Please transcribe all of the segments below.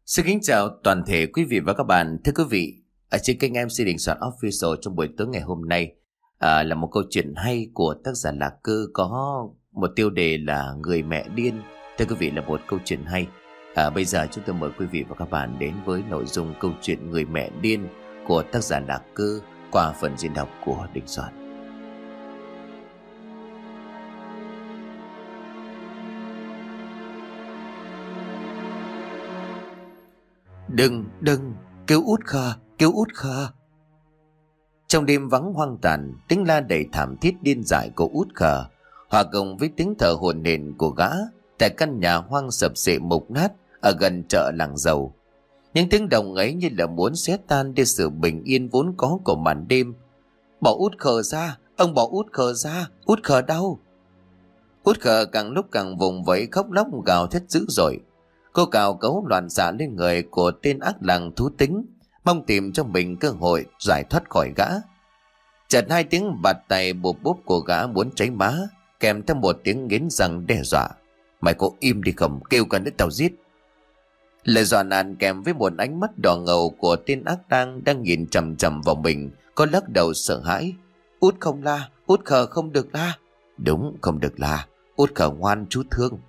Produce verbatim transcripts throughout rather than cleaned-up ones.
Xin kính chào toàn thể quý vị và các bạn. Thưa quý vị, ở trên kênh em xê Đình Soạn Official trong buổi tối ngày hôm nay à, là một câu chuyện hay của tác giả Lạc Cơ có một tiêu đề là Người mẹ điên. Thưa quý vị, là một câu chuyện hay. à, Bây giờ chúng tôi mời quý vị và các bạn đến với nội dung câu chuyện Người mẹ điên của tác giả Lạc Cơ qua phần diễn đọc của Đình Soạn. Đừng, đừng, kêu út Khờ, kêu út Khờ. Trong đêm vắng hoang tàn, tiếng la đầy thảm thiết điên dại của út Khờ hòa cùng với tiếng thở hổn hển của gã tại căn nhà hoang sập xệ mục nát ở gần chợ Làng Dầu. Những tiếng động ấy như là muốn xé tan đi sự bình yên vốn có của màn đêm. Bỏ út Khờ ra, ông bỏ út Khờ ra, út Khờ đâu? Út Khờ càng lúc càng vùng vẫy khóc lóc gào thét dữ dội. Cô cào cấu loạn xạ lên người của tên ác lang thú tính, mong tìm cho mình cơ hội giải thoát khỏi gã. Chợt hai tiếng bạt tay bụp búp của gã muốn cháy má, kèm theo một tiếng nghiến răng đe dọa. Mày có im đi không, kêu cần đến tao giết. Lời dọa nạt kèm với một ánh mắt đỏ ngầu của tên ác lang đang nhìn chằm chằm vào mình, có lắc đầu sợ hãi. Út không la, út Khờ không được la. Đúng, không được la, út Khờ ngoan, chú thương.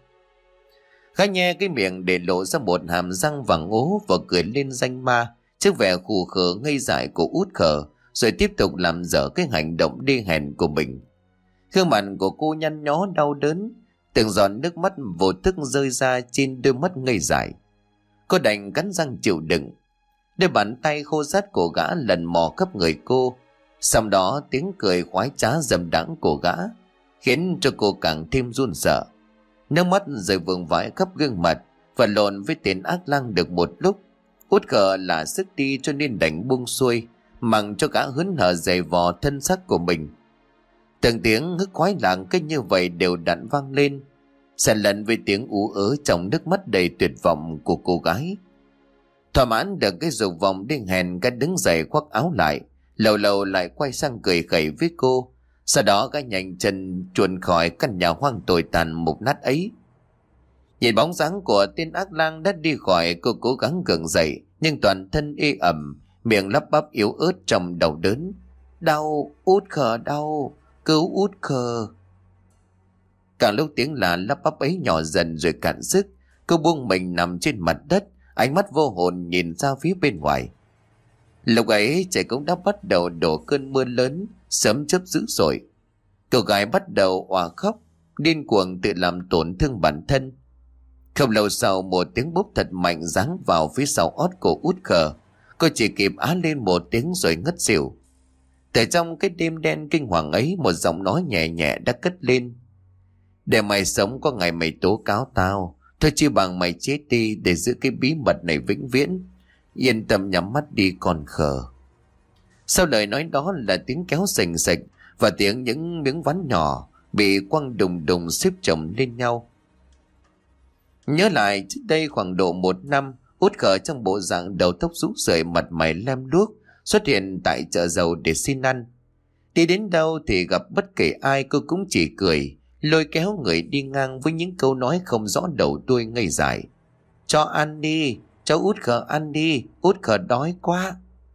Gã nhe cái miệng để lộ ra một hàm răng vàng ố và cười lên danh ma trước vẻ khù khờ ngây dại của út Khờ, rồi tiếp tục làm dở cái hành động đê hèn của mình. Gương mặt của cô nhăn nhó đau đớn, từng giọt nước mắt vô thức rơi ra trên đôi mắt ngây dại. Cô đành cắn răng chịu đựng. Đôi bàn tay khô rát của gã lần mò khắp người cô, sau đó tiếng cười khoái trá dầm đãng của gã khiến cho cô càng thêm run sợ. Nước mắt rơi vương vãi khắp gương mặt, và lộn với tên ác lang được một lúc. Út Khờ là sức đi cho nên đành buông xuôi, mặc cho gã hớn hở giày vò thân xác của mình. Từng tiếng hức khoái làng cách như vậy đều đặn vang lên, xen lẫn với tiếng ú ớ trong nước mắt đầy tuyệt vọng của cô gái. Thỏa mãn được cái dục vọng điên hèn, gã đứng dậy khoác áo lại, lâu lâu lại quay sang cười khẩy với cô. Sau đó gã nhanh chân chuồn khỏi căn nhà hoang tồi tàn mục nát ấy. Nhìn bóng dáng của tên ác lang đã đi khỏi, cô cố gắng gượng dậy, nhưng toàn thân ê ẩm, miệng lắp bắp yếu ớt trong đau đớn. Đau, út Khờ đau, cứu út Khờ. Càng lúc tiếng là lắp bắp ấy nhỏ dần rồi cạn sức, cô buông mình nằm trên mặt đất, ánh mắt vô hồn nhìn ra phía bên ngoài. Lúc ấy trời cũng đã bắt đầu đổ cơn mưa lớn, sấm chớp dữ dội. Cô gái bắt đầu òa khóc, điên cuồng tự làm tổn thương bản thân. Không lâu sau, một tiếng bốp thật mạnh giáng vào phía sau ót của út Khờ. Cô chỉ kịp á lên một tiếng rồi ngất xỉu. Từ trong cái đêm đen kinh hoàng ấy, một giọng nói nhẹ nhẹ đã cất lên. Để mày sống có ngày mày tố cáo tao, thôi chi bằng mày chết đi để giữ cái bí mật này vĩnh viễn. Yên tâm nhắm mắt đi con Khờ. Sau lời nói đó là tiếng kéo sành sạch và tiếng những miếng ván nhỏ bị quăng đùng đùng xếp chồng lên nhau. Nhớ lại trước đây khoảng độ một năm, út Khờ trong bộ dạng đầu tóc rũ rượi, mặt mày lem luốc xuất hiện tại chợ dầu để xin ăn. Đi đến đâu thì gặp bất kể ai cô cũng chỉ cười, lôi kéo người đi ngang với những câu nói không rõ đầu đuôi ngây dại. Cho ăn đi, cho út Khờ ăn đi, út Khờ đói quá.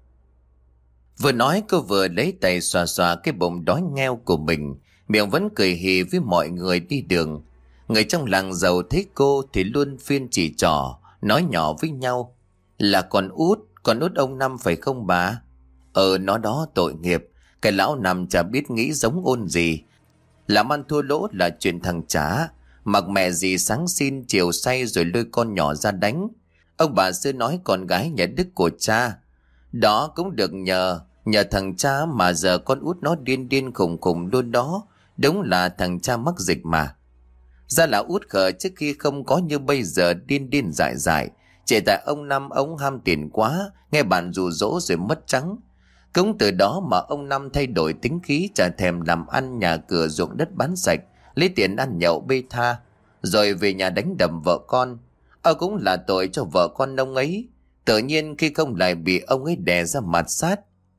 Vừa nói cô vừa lấy tay xoa xoa cái bụng đói ngheo của mình, miệng vẫn cười hì với mọi người đi đường. Người trong làng giàu thấy cô thì luôn phiên chỉ trỏ, nói nhỏ với nhau. Là con út, con út ông Năm phải không bà? Ờ, nó đó tội nghiệp, cái lão Năm chả biết nghĩ giống ôn gì. Làm ăn thua lỗ là chuyện thằng chả, mặc mẹ gì sáng xin chiều say rồi lôi con nhỏ ra đánh. Ông bà xưa nói con gái nhà đức của cha. Đó cũng được nhờ, nhờ thằng cha mà giờ con út nó điên điên khùng khùng luôn đó. Đúng là thằng cha mắc dịch mà. Ra là út Khờ trước khi không có như bây giờ điên điên dại dại. Chỉ tại ông Năm ông ham tiền quá, nghe bạn dụ dỗ rồi mất trắng. Cũng từ đó mà ông Năm thay đổi tính khí, chả thèm làm ăn, nhà cửa ruộng đất bán sạch, lấy tiền ăn nhậu bê tha, rồi về nhà đánh đập vợ con. Ông cũng là tội cho vợ con ông ấy. Tự nhiên khi không lại bị ông ấy đè ra mạt sát.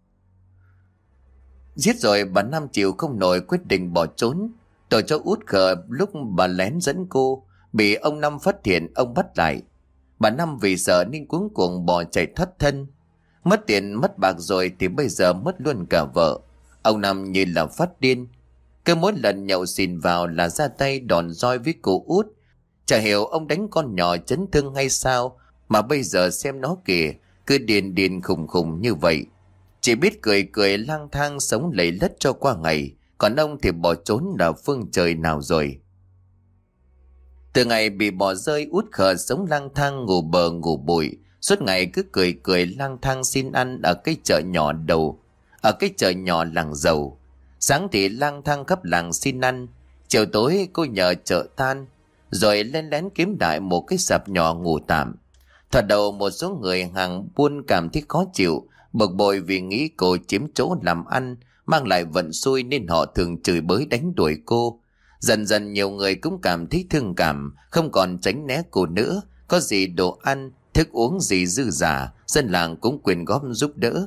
Giết rồi bà Năm chịu không nổi, quyết định bỏ trốn. Tội cho út Khờ lúc bà lén dẫn cô, bị ông Năm phát hiện, ông bắt lại. Bà Năm vì sợ nên cuống cuồng bỏ chạy thoát thân. Mất tiền mất bạc rồi thì bây giờ mất luôn cả vợ. Ông Năm như là phát điên. Cứ mỗi lần nhậu xỉn vào là ra tay đòn roi với cụ Út. Chả hiểu ông đánh con nhỏ chấn thương hay sao, mà bây giờ xem nó kìa, cứ điên điên khùng khùng như vậy. Chỉ biết cười cười lang thang sống lầy lất cho qua ngày, còn ông thì bỏ trốn ở phương trời nào rồi. Từ ngày bị bỏ rơi, Út Khờ sống lang thang ngủ bờ ngủ bụi, suốt ngày cứ cười cười lang thang xin ăn ở cái chợ nhỏ đầu, ở cái chợ nhỏ làng giàu. Sáng thì lang thang khắp làng xin ăn, chiều tối cô nhờ chợ tan, rồi lên lén kiếm đại một cái sạp nhỏ ngủ tạm. Thoạt đầu một số người hàng buôn cảm thấy khó chịu, bực bội vì nghĩ cô chiếm chỗ làm ăn, mang lại vận xui nên họ thường chửi bới đánh đuổi cô. Dần dần nhiều người cũng cảm thấy thương cảm, không còn tránh né cô nữa. Có gì đồ ăn, thức uống gì dư giả, dân làng cũng quyên góp giúp đỡ.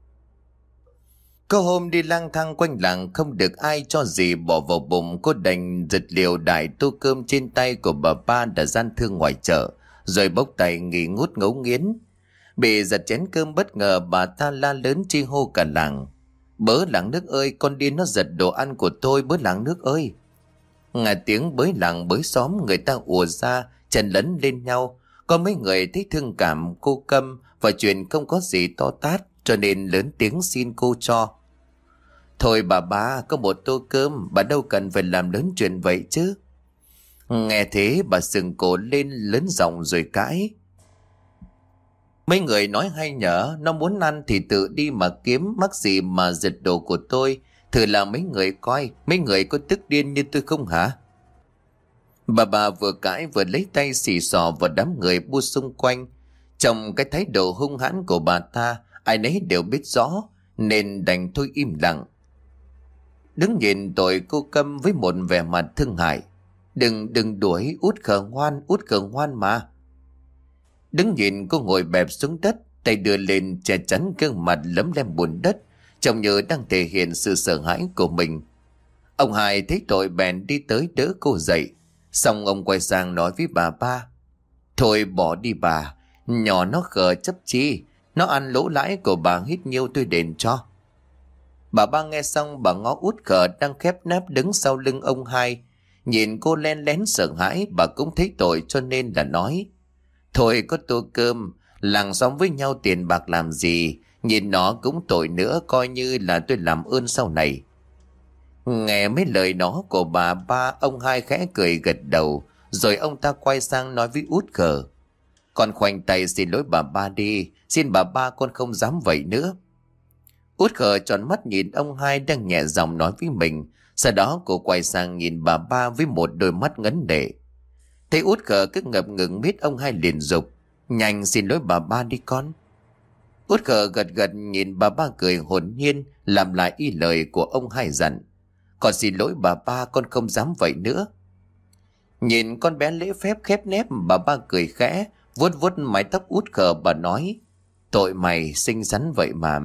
Có hôm đi lang thang quanh làng không được ai cho gì bỏ vào bụng, cô đành giật liều đại tô cơm trên tay của bà ba đã gian thương ngoài chợ, rồi bốc tay nghỉ ngút ngấu nghiến. Bị giật chén cơm bất ngờ, bà ta la lớn chi hô cả làng: "Bớ làng nước ơi, con điên nó giật đồ ăn của tôi, bớ làng nước ơi!" Nghe tiếng bới làng bới xóm, người ta ùa ra chen lấn lên nhau. Có mấy người thấy thương cảm cô Câm và chuyện không có gì to tát, cho nên lớn tiếng xin cô cho. "Thôi bà ba, có một tô cơm, bà đâu cần phải làm lớn chuyện vậy chứ." Nghe thế bà sừng cổ lên lớn giọng rồi cãi: "Mấy người nói hay nhở, nó muốn ăn thì tự đi mà kiếm, mắc gì mà giật đồ của tôi. Thử là mấy người coi, mấy người có tức điên như tôi không hả?" Bà bà vừa cãi vừa lấy tay xì xò vào đám người bu xung quanh. Trong cái thái độ hung hãn của bà ta, ai nấy đều biết rõ, nên đành thôi im lặng. Đứng nhìn tội cô Câm với một vẻ mặt thương hại: Đừng, đừng đuổi, Út Khờ ngoan, Út Khờ ngoan mà." Đứng nhìn cô ngồi bẹp xuống đất, tay đưa lên che chắn gương mặt lấm lem bùn đất, trông như đang thể hiện sự sợ hãi của mình. Ông Hai thấy tội bèn đi tới đỡ cô dậy, xong ông quay sang nói với bà ba: "Thôi bỏ đi bà, nhỏ nó khờ chấp chi, nó ăn lỗ lãi của bà hít nhiêu tôi đền cho." Bà ba nghe xong, bà ngó Út Khờ đang khép nép đứng sau lưng ông Hai, nhìn cô len lén sợ hãi. Bà cũng thấy tội cho nên là nói: "Thôi có tô cơm, làng xóm với nhau tiền bạc làm gì, nhìn nó cũng tội nữa, coi như là tôi làm ơn sau này." Nghe mấy lời đó của bà ba, ông Hai khẽ cười gật đầu, rồi ông ta quay sang nói với Út Khờ: "Con khoanh tay xin lỗi bà ba đi, xin bà ba con không dám vậy nữa." Út Khờ tròn mắt nhìn ông Hai đang nhẹ giọng nói với mình, sau đó cô quay sang nhìn bà ba với một đôi mắt ngấn lệ. Thấy Út Khờ cứ ngập ngừng mít, ông Hai liền dục: "Nhanh xin lỗi bà ba đi con." Út Khờ gật gật nhìn bà ba cười hồn nhiên, làm lại y lời của ông Hai dặn: "Con xin lỗi bà ba, con không dám vậy nữa." Nhìn con bé lễ phép khép nép, bà ba cười khẽ, vuốt vuốt mái tóc Út Khờ, bà nói: "Tội mày xinh xắn vậy mà."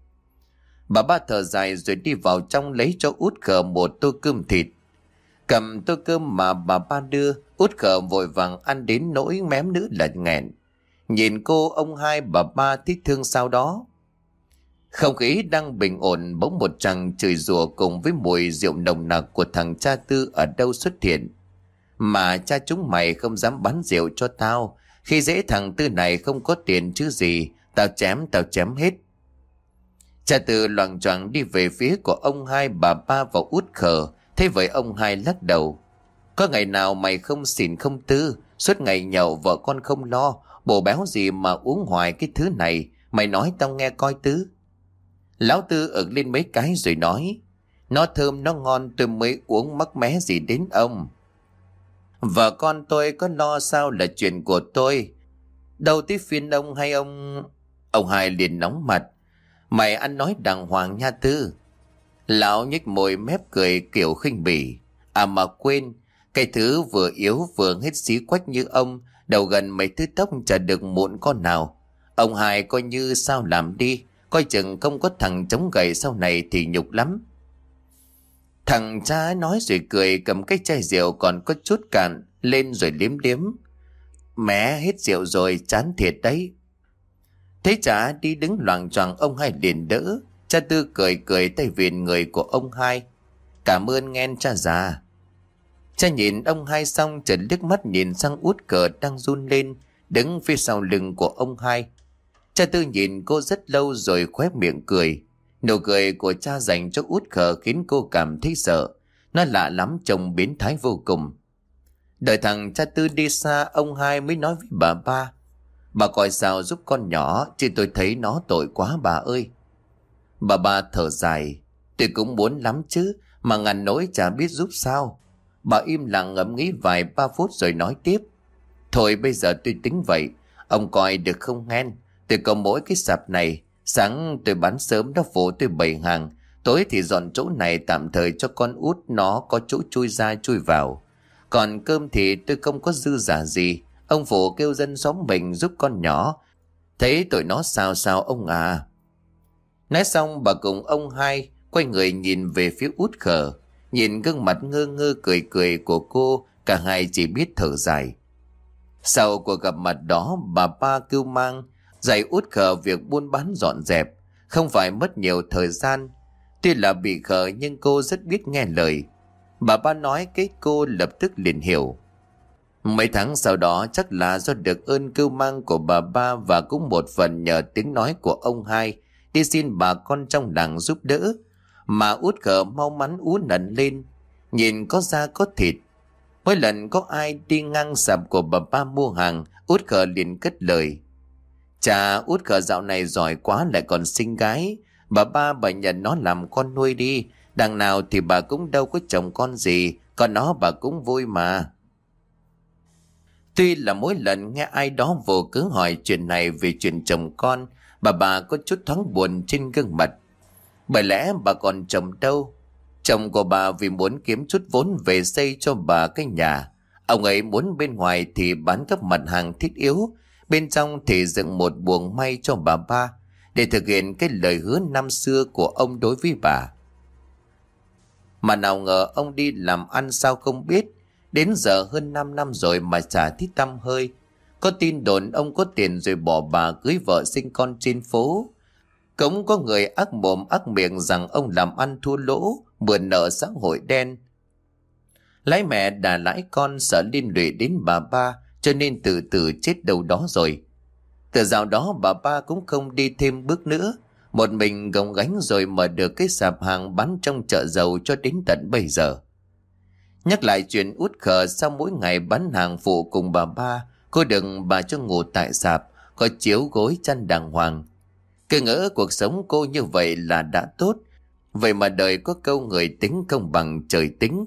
Bà ba thở dài rồi đi vào trong lấy cho Út Khờ một tô cơm thịt. Cầm tô cơm mà bà ba đưa, Út Khờ vội vàng ăn đến nỗi mém nữa là nghẹn. Nhìn cô, ông Hai, bà ba thích thương sau đó. Không khí đang bình ổn, bỗng một tràng chửi rủa cùng với mùi rượu nồng nặc của thằng cha Tư ở đâu xuất hiện. "Mà cha chúng mày không dám bán rượu cho tao, khi dễ thằng Tư này không có tiền chứ gì, tao chém tao chém hết." Cha Tư loạng choạng đi về phía của ông Hai, bà ba và Út Khờ. Thế vậy ông Hai lắc đầu: "Có ngày nào mày không xỉn không Tư, suốt ngày nhậu vợ con không lo, bổ béo gì mà uống hoài cái thứ này, mày nói tao nghe coi Tứ." Lão Tư ực lên mấy cái rồi nói: "Nó thơm nó ngon tôi mới uống, mắc mé gì đến ông. Vợ con tôi có lo sao là chuyện của tôi, đâu tới phiên ông hay ông." Ông Hai liền nóng mặt: "Mày ăn nói đàng hoàng nha Tư." Lão nhếch môi mép cười kiểu khinh bỉ: "À mà quên, cái thứ vừa yếu vừa hết xí quách như ông, đầu gần mấy thứ tóc chả được muộn con nào. Ông Hai coi như sao làm đi, coi chừng không có thằng chống gậy sau này thì nhục lắm." Thằng cha nói rồi cười, cầm cái chai rượu còn có chút cạn lên rồi liếm liếm: Mẹ hết rượu rồi, chán thiệt đấy. Thấy cha đi đứng loạng choạng, ông hai liền đỡ. Cha Tư cười cười tay vịn người của ông hai. Cảm ơn nghen cha già. Cha nhìn ông hai xong chợt liếc mắt nhìn sang Út Cờ đang run lên, đứng phía sau lưng của ông hai. Cha Tư nhìn cô rất lâu rồi khóe miệng cười. Nụ cười của cha dành cho Út Cờ khiến cô cảm thấy sợ. Nó lạ lắm, trông biến thái vô cùng. Đợi thằng cha Tư đi xa, ông hai mới nói với bà ba. Bà coi sao giúp con nhỏ, chứ tôi thấy nó tội quá bà ơi. Bà ba thở dài. Tôi cũng muốn lắm chứ, mà ngàn nỗi chả biết giúp sao. Bà im lặng ngẫm nghĩ vài ba phút rồi nói tiếp. Thôi bây giờ tôi tính vậy, ông coi được không nghen? Tôi có mỗi cái sạp này, sáng tôi bán sớm nó phụ tôi bày hàng, tối thì dọn chỗ này tạm thời cho con út nó có chỗ chui ra chui vào. Còn cơm thì tôi không có dư giả gì, ông phụ kêu dân xóm mình giúp con nhỏ, thấy tụi nó sao sao ông à. Nói xong bà cùng ông hai quay người nhìn về phía Út Khờ. Nhìn gương mặt ngơ ngơ cười cười của cô, cả hai chỉ biết thở dài. Sau cuộc gặp mặt đó, bà ba kêu mang dạy Út Khờ việc buôn bán dọn dẹp, không phải mất nhiều thời gian. Tuy là bị khờ nhưng cô rất biết nghe lời. Bà ba nói cái cô lập tức liền hiểu. Mấy tháng sau đó chắc là do được ơn cưu mang của bà ba và cũng một phần nhờ tiếng nói của ông hai đi xin bà con trong làng giúp đỡ, mà Út Khờ mau mắn ú nần lên, nhìn có da có thịt. Mỗi lần có ai đi ngang sạp của bà ba mua hàng, Út Khờ liền cất lời. Chà, Út Khờ dạo này giỏi quá, lại còn xinh gái. Bà ba bà nhận nó làm con nuôi đi, đằng nào thì bà cũng đâu có chồng con gì, còn nó bà cũng vui mà. Tuy là mỗi lần nghe ai đó vô cớ hỏi chuyện này về chuyện chồng con, bà bà có chút thoáng buồn trên gương mặt. Bởi lẽ bà còn chồng đâu. Chồng của bà vì muốn kiếm chút vốn về xây cho bà cái nhà. Ông ấy muốn bên ngoài thì bán các mặt hàng thiết yếu, bên trong thì dựng một buồng may cho bà ba, để thực hiện cái lời hứa năm xưa của ông đối với bà. Mà nào ngờ ông đi làm ăn sao không biết, đến giờ hơn 5 năm rồi mà chả thấy tăm hơi. Có tin đồn ông có tiền rồi bỏ bà cưới vợ sinh con trên phố. Cũng có người ác mồm ác miệng rằng ông làm ăn thua lỗ, mượn nợ xã hội đen. Lái mẹ đà lãi con, sợ liên lụy đến bà ba, cho nên từ từ chết đâu đó rồi. Từ dạo đó bà ba cũng không đi thêm bước nữa, một mình gồng gánh rồi mở được cái sạp hàng bán trong chợ dầu cho đến tận bây giờ. Nhắc lại chuyện Út Khờ, sau mỗi ngày bán hàng phụ cùng bà ba, cô đừng bà cho ngủ tại sạp, có chiếu gối chăn đàng hoàng. Cứ ngỡ cuộc sống cô như vậy là đã tốt, vậy mà đời có câu người tính không bằng trời tính.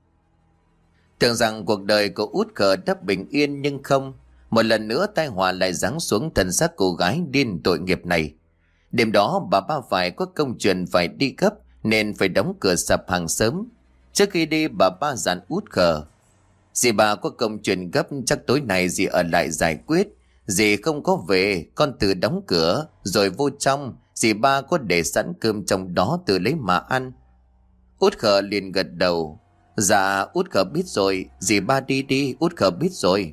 Tưởng rằng cuộc đời của Út Khờ đã bình yên nhưng không, một lần nữa tai họa lại giáng xuống thân xác cô gái điên tội nghiệp này. Đêm đó bà ba phải có công chuyện phải đi gấp nên phải đóng cửa sạp hàng sớm. Trước khi đi bà ba dặn Út Khờ: dì bà có công chuyện gấp, chắc tối nay dì ở lại giải quyết. Dì không có về, con tự đóng cửa rồi vô trong, dì ba có để sẵn cơm trong đó tự lấy mà ăn. Út Khờ liền gật đầu. Dạ Út Khờ biết rồi, dì ba đi đi, Út Khờ biết rồi.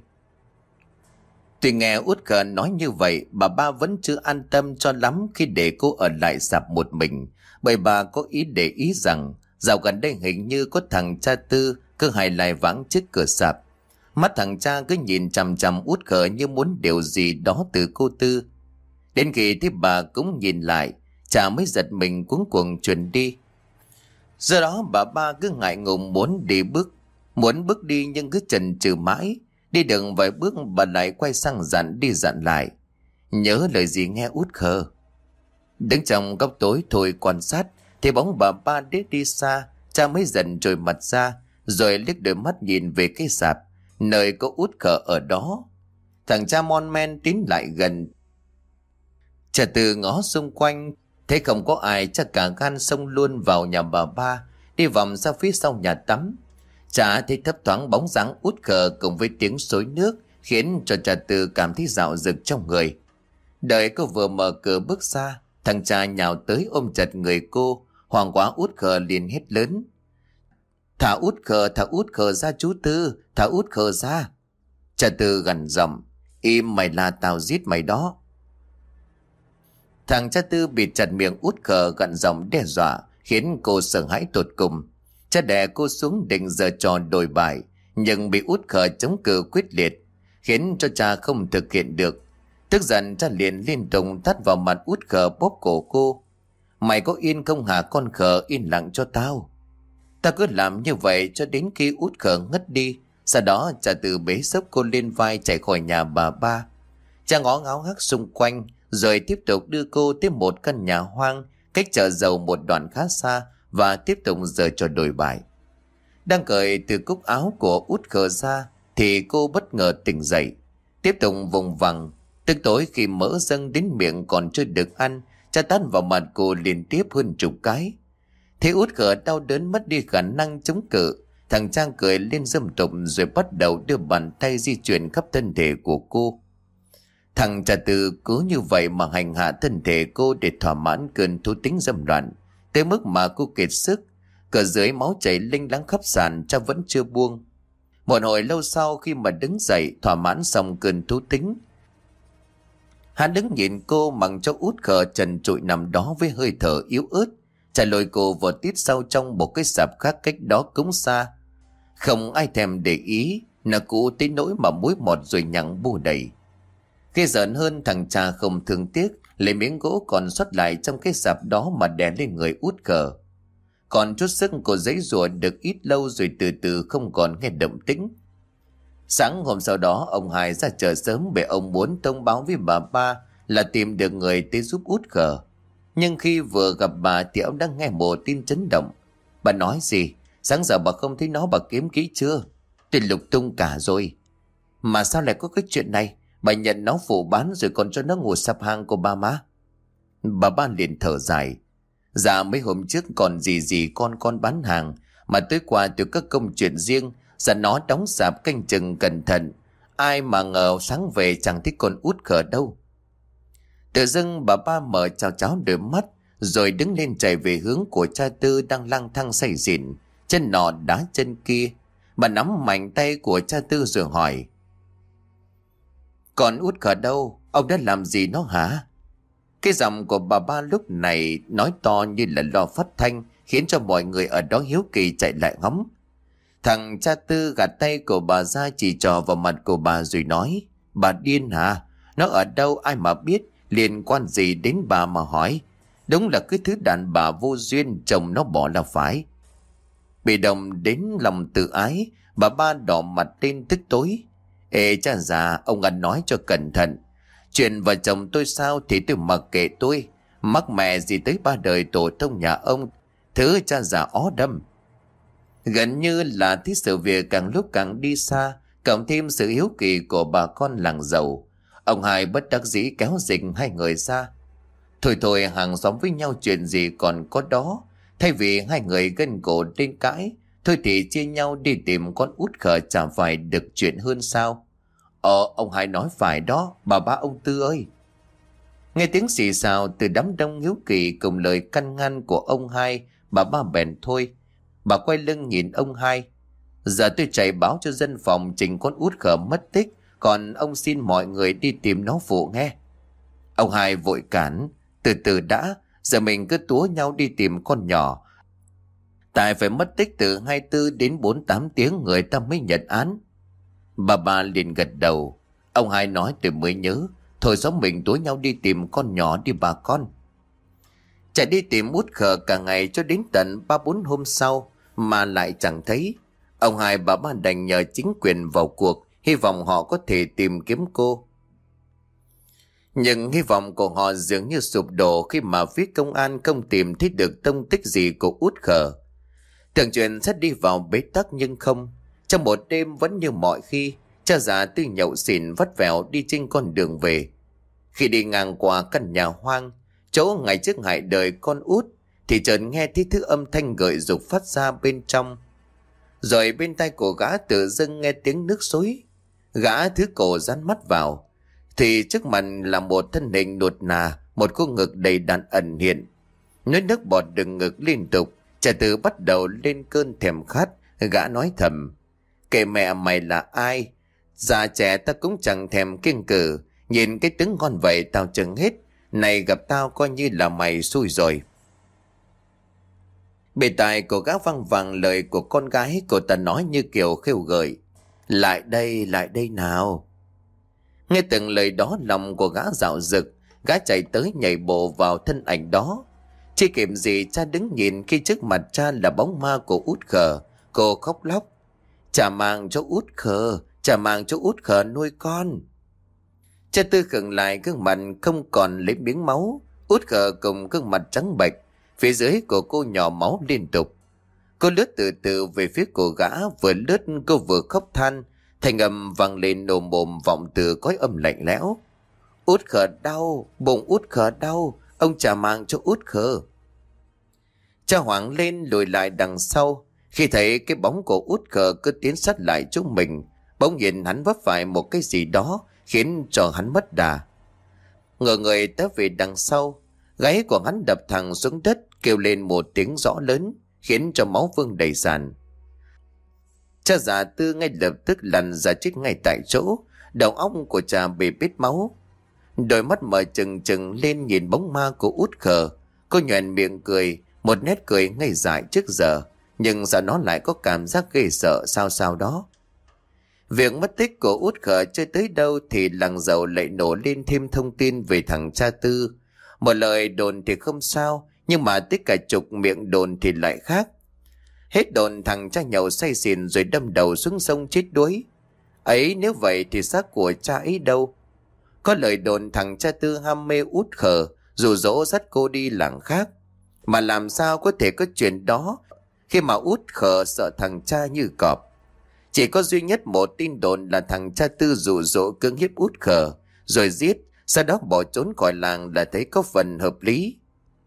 Tuy nghe Út Khờ nói như vậy, bà ba vẫn chưa an tâm cho lắm khi để cô ở lại sạp một mình, bởi bà có ý để ý rằng dạo gần đây hình như có thằng cha Tư cứ hay lại vãng trước cửa sạp. Mắt thằng cha cứ nhìn chằm chằm Út Khờ như muốn điều gì đó từ cô Tư. Đến khi thấy bà cũng nhìn lại, cha mới giật mình cuống cuồng chuẩn đi. Do đó bà ba cứ ngại ngùng muốn đi bước, muốn bước đi nhưng cứ chần chừ mãi. Đi được vài bước bà lại quay sang dặn đi dặn lại: nhớ lời gì nghe Út Khờ. Đứng trong góc tối thôi quan sát, thì bóng bà ba đi đi xa, cha mới dần trồi mặt ra, rồi liếc đôi mắt nhìn về cái sạp nơi có Út Khờ ở đó. Thằng cha mon men tiến lại gần. Cha Từ ngó xung quanh, thấy không có ai, cha cả gan xông luôn vào nhà bà ba, đi vòng ra phía sau nhà tắm. Cha thấy thấp thoáng bóng dáng Út Khờ cùng với tiếng xối nước, khiến cho cha Từ cảm thấy dạo dực trong người. Đợi cô vừa mở cửa bước ra, thằng cha nhào tới ôm chặt người cô. Hoảng quá Út Khờ liền hét lớn: thả Út Khờ, thả Út Khờ ra chú Tư, thả Út Khờ ra. Cha Tư gằn giọng: Im mày, là tao giết mày đó. Thằng cha Tư bị chặt miệng út khờ gằn giọng đe dọa, khiến cô sợ hãi tột cùng. Cha đè cô xuống định giở trò đồi bại, nhưng bị út khờ chống cự quyết liệt, khiến cho cha không thực hiện được. Tức giận, cha liền liên tục tát vào mặt út khờ, bóp cổ cô. Mày có yên không hả con khờ, yên lặng cho tao. Ta cứ làm như vậy cho đến khi út khờ ngất đi. Sau đó cha Tư bế xốc cô lên vai chạy khỏi nhà bà ba. Cha ngó ngáo ngác xung quanh, rồi tiếp tục đưa cô tới một căn nhà hoang cách chợ dầu một đoạn khá xa, và tiếp tục giở trò đồi bại. Đang cởi từ cúc áo của út khờ ra thì cô bất ngờ tỉnh dậy, tiếp tục vùng vằng. Tức tối khi mỡ dâng đến miệng còn chưa được ăn, cha tát vào mặt cô liên tiếp hơn chục cái. Thế út khờ đau đớn mất đi khả năng chống cự, thằng Trang cười lên dâm tục rồi bắt đầu đưa bàn tay di chuyển khắp thân thể của cô. Thằng cha Tư cứ như vậy mà hành hạ thân thể cô để thỏa mãn cơn thú tính dâm loạn, tới mức mà cô kiệt sức, cờ dưới máu chảy linh láng khắp sàn, cha vẫn chưa buông. Một hồi lâu sau, khi mà đứng dậy thỏa mãn xong cơn thú tính, hắn đứng nhìn cô mặc cho út khờ trần trụi nằm đó với hơi thở yếu ớt. Cha lôi cô vào tít sau trong một cái sạp khác cách đó cũng xa. Không ai thèm để ý, nà cụ tới nỗi mà muối mọt rồi nhặng bù đầy. Khi giận hơn, thằng cha không thương tiếc, lấy miếng gỗ còn sót lại trong cái sạp đó mà đè lên người út khờ. Còn chút sức cô giãy giụa được ít lâu rồi từ từ không còn nghe động tĩnh. Sáng hôm sau đó, ông Hai ra chợ sớm bởi ông muốn thông báo với bà ba là tìm được người tới giúp út khờ. Nhưng khi vừa gặp bà thì ông đang nghe một tin chấn động. Bà nói gì? Sáng giờ bà không thấy nó, bà kiếm kỹ chưa? Tôi lục tung cả rồi. Mà sao lại có cái chuyện này? Bà nhận nó phụ bán rồi còn cho nó ngủ sạp hàng của bà má. Bà ba liền thở dài. Dạ mấy hôm trước còn gì gì con con bán hàng, mà tối qua tôi có công chuyện riêng, dạ nó đóng sạp canh chừng cẩn thận. Ai mà ngờ sáng về chẳng thấy con út khờ đâu. Tự dưng bà ba mở chào cháo đôi mắt, rồi đứng lên chạy về hướng của cha Tư đang lang thang say xỉn, chân nọ đá chân kia. Bà nắm mạnh tay của cha Tư rồi hỏi: Còn út khờ đâu? Ông đã làm gì nó hả? Cái giọng của bà ba lúc này nói to như là lo phát thanh, khiến cho mọi người ở đó hiếu kỳ chạy lại ngắm. Thằng cha Tư gạt tay của bà ra chỉ trò vào mặt của bà rồi nói: Bà điên hả? Nó ở đâu ai mà biết, liên quan gì đến bà mà hỏi? Đúng là cái thứ đàn bà vô duyên, chồng nó bỏ là phải. Bị động đến lòng tự ái, bà ba đỏ mặt lên tức tối. Ê cha già, ông ăn nói cho cẩn thận. Chuyện vợ chồng tôi sao thì tôi mặc kệ tôi. Mắc mẹ gì tới ba đời tổ tông nhà ông. Thứ cha già ó đâm. Gần như là thấy sự việc càng lúc càng đi xa, cộng thêm sự hiếu kỳ của bà con làng giàu. Ông Hai bất đắc dĩ kéo dịch hai người ra. Thôi thôi, hàng xóm với nhau chuyện gì còn có đó. Thay vì hai người gân cổ lên cãi, thôi thì chia nhau đi tìm con út khờ chả phải được chuyện hơn sao? Ờ, ông Hai nói phải đó, bà ba ông Tư ơi. Nghe tiếng xì xào từ đám đông hiếu kỳ cùng lời căn ngăn của ông Hai, bà ba bèn thôi. Bà quay lưng nhìn ông Hai. Giờ tôi chạy báo cho dân phòng trình con út khờ mất tích, còn ông xin mọi người đi tìm nó phụ nghe. Ông Hai vội cản: Từ từ đã, giờ mình cứ túa nhau đi tìm con nhỏ. Tại phải mất tích từ hai mươi tư đến bốn mươi tám tiếng người ta mới nhận án. Bà ba liền gật đầu. Ông Hai nói tôi mới nhớ. Thôi giống mình túa nhau đi tìm con nhỏ đi bà con. Chạy đi tìm út khờ cả ngày cho đến tận ba bốn hôm sau mà lại chẳng thấy. Ông Hai bà ba đành nhờ chính quyền vào cuộc, hy vọng họ có thể tìm kiếm cô. Nhưng hy vọng của họ dường như sụp đổ khi mà phía công an không tìm thấy được tông tích gì của út khờ. Tưởng chuyện sẽ đi vào bế tắc nhưng không. Trong một đêm vẫn như mọi khi, cha già Tư nhậu xỉn vắt vẻo đi trên con đường về. Khi đi ngang qua căn nhà hoang, chỗ ngày trước hại đời con út, thì chợt nghe thấy thứ âm thanh gợi dục phát ra bên trong. Rồi bên tai của gã tự dưng nghe tiếng nước xối. Gã thứ cổ dán mắt vào, thì trước mặt là một thân hình nuột nà, một cô ngực đầy đặn ẩn hiện. Nói nước bọt đừng ngực liên tục, cha Tư bắt đầu lên cơn thèm khát. Gã nói thầm: Kệ mẹ mày là ai, Già trẻ ta cũng chẳng thèm kiêng cử. Nhìn cái trứng ngon vậy tao chừng hết. Này gặp tao coi như là mày xui rồi. Bề tai của gã văng vẳng lời của con gái. Cô ta nói như kiểu khêu gợi. Lại đây, lại đây nào. Nghe từng lời đó lòng của gã dạo dực. Gã chạy tới nhảy bộ vào thân ảnh đó. Chỉ kịp gì cha đứng nhìn khi trước mặt cha là bóng ma của Út Khờ. Cô khóc lóc. Cha mang cho Út Khờ, cha mang cho Út Khờ nuôi con. Cha Tư khựng lại, gương mặt không còn lấy miếng máu. Út Khờ cùng gương mặt trắng bệch. Phía dưới của cô nhỏ máu liên tục. Cô lướt từ từ về phía của gã. Vừa lướt cô vừa khóc than. Thành âm vang lên nồm mồm vọng từ cõi âm lạnh lẽo. Út Khờ đau, bụng Út Khờ đau. Ông cha mang cho Út Khờ. Cha hoảng lên lùi lại đằng sau. Khi thấy cái bóng của Út Khờ cứ tiến sát lại chúng mình, bỗng nhiên hắn vấp phải một cái gì đó khiến cho hắn mất đà. Ngờ người té về đằng sau, gáy của hắn đập thẳng xuống đất, kêu lên một tiếng rõ lớn khiến cho máu vương đầy sàn. Cha già Tư ngay lập tức lăn ra chết ngay tại chỗ. Đầu óc của cha bị bít máu. Đôi mắt mở trừng trừng lên nhìn bóng ma của Út Khờ. Cô nhoẻn miệng cười, một nét cười ngây dại trước giờ, nhưng sao nó lại có cảm giác ghê sợ sao sao đó. Việc mất tích của Út Khờ chưa tới đâu thì làng giàu lại nổ lên thêm thông tin về thằng cha Tư. Một lời đồn thì không sao, nhưng mà tất cả chục miệng đồn thì lại khác. Hết đồn thằng cha nhậu say xỉn rồi đâm đầu xuống sông chết đuối. Ấy nếu vậy thì xác của cha ấy đâu? Có lời đồn thằng cha Tư ham mê Út Khờ, rủ dỗ dắt cô đi làng khác. Mà làm sao có thể có chuyện đó khi mà Út Khờ sợ thằng cha như cọp. Chỉ có duy nhất một tin đồn là thằng cha Tư dụ dỗ cưỡng hiếp Út Khờ rồi giết, sau đó bỏ trốn khỏi làng là thấy có phần hợp lý.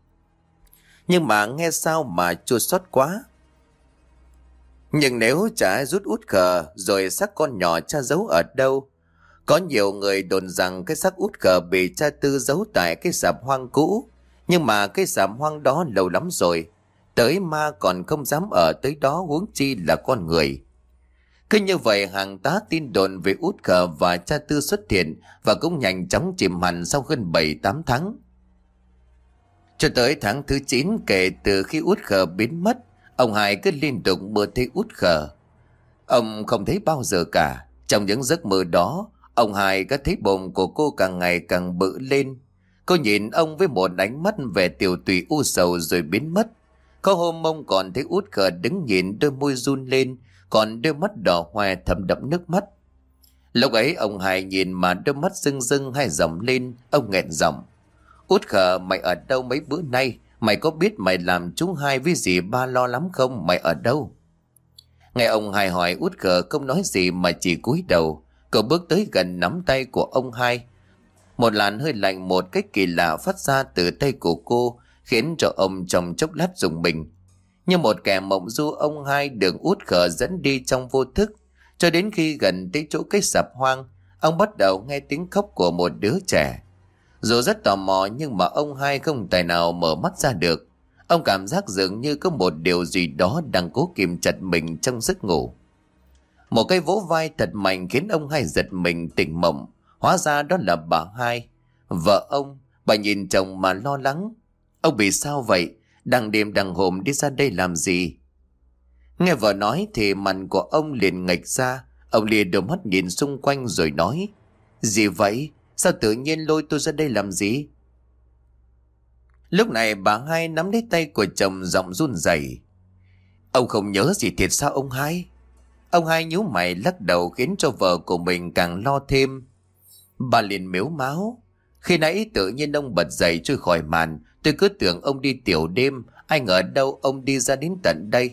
Nhưng mà nghe sao mà chua xót quá. Nhưng nếu cha rút Út Khờ rồi xác con nhỏ cha giấu ở đâu? Có nhiều người đồn rằng cái xác Út Khờ bị cha Tư giấu tại cái sạp hoang cũ. Nhưng mà cái sạp hoang đó lâu lắm rồi, tới ma còn không dám ở tới đó, huống chi là con người. Cứ như vậy hàng tá tin đồn về Út Khờ và cha Tư xuất hiện và cũng nhanh chóng chìm hẳn sau hơn bảy tám tháng. Cho tới tháng thứ chín kể từ khi Út Khờ biến mất, ông Hai cứ liên tục mơ thấy Út Khờ. Ông không thấy bao giờ cả. Trong những giấc mơ đó, ông Hai có thấy bụng của cô càng ngày càng bự lên. Cô nhìn ông với một ánh mắt vẻ tiều tụy u sầu rồi biến mất. Có hôm ông còn thấy Út Khờ đứng nhìn, đôi môi run lên, còn đôi mắt đỏ hoe thấm đẫm nước mắt. Lúc ấy ông Hai nhìn mà đôi mắt rưng rưng hai dòng lên, ông nghẹn giọng. Út Khờ, mày ở đâu mấy bữa nay? Mày có biết mày làm chúng hai với dì ba lo lắm không? Mày ở đâu? Nghe ông Hai hỏi, Út Khờ không nói gì mà chỉ cúi đầu. Cậu bước tới gần nắm tay của ông Hai. Một làn hơi lạnh một cách kỳ lạ phát ra từ tay của cô, khiến cho ông trong chốc lát rùng mình. Như một kẻ mộng du, ông Hai được Út Khờ dẫn đi trong vô thức, cho đến khi gần tới chỗ cái sạp hoang, ông bắt đầu nghe tiếng khóc của một đứa trẻ. Dù rất tò mò nhưng mà ông Hai không tài nào mở mắt ra được. Ông cảm giác dường như có một điều gì đó đang cố kìm chặt mình trong giấc ngủ. Một cái vỗ vai thật mạnh khiến ông Hai giật mình tỉnh mộng. Hóa ra đó là bà Hai, vợ ông. Bà nhìn chồng mà lo lắng. Ông bị sao vậy? Đằng đêm đằng hôm đi ra đây làm gì? Nghe vợ nói thì mặt của ông liền nghệch ra. Ông liền đôi mắt nhìn xung quanh rồi nói: Gì vậy? Sao tự nhiên lôi tôi ra đây làm gì? Lúc này bà Hai nắm lấy tay của chồng, giọng run rẩy. Ông không nhớ gì thiệt sao ông Hai? Ông Hai nhíu mày lắc đầu khiến cho vợ của mình càng lo thêm. Bà liền mếu máo. Khi nãy tự nhiên ông bật dậy trôi khỏi màn. Tôi cứ tưởng ông đi tiểu đêm, ai ngờ đâu ông đi ra đến tận đây.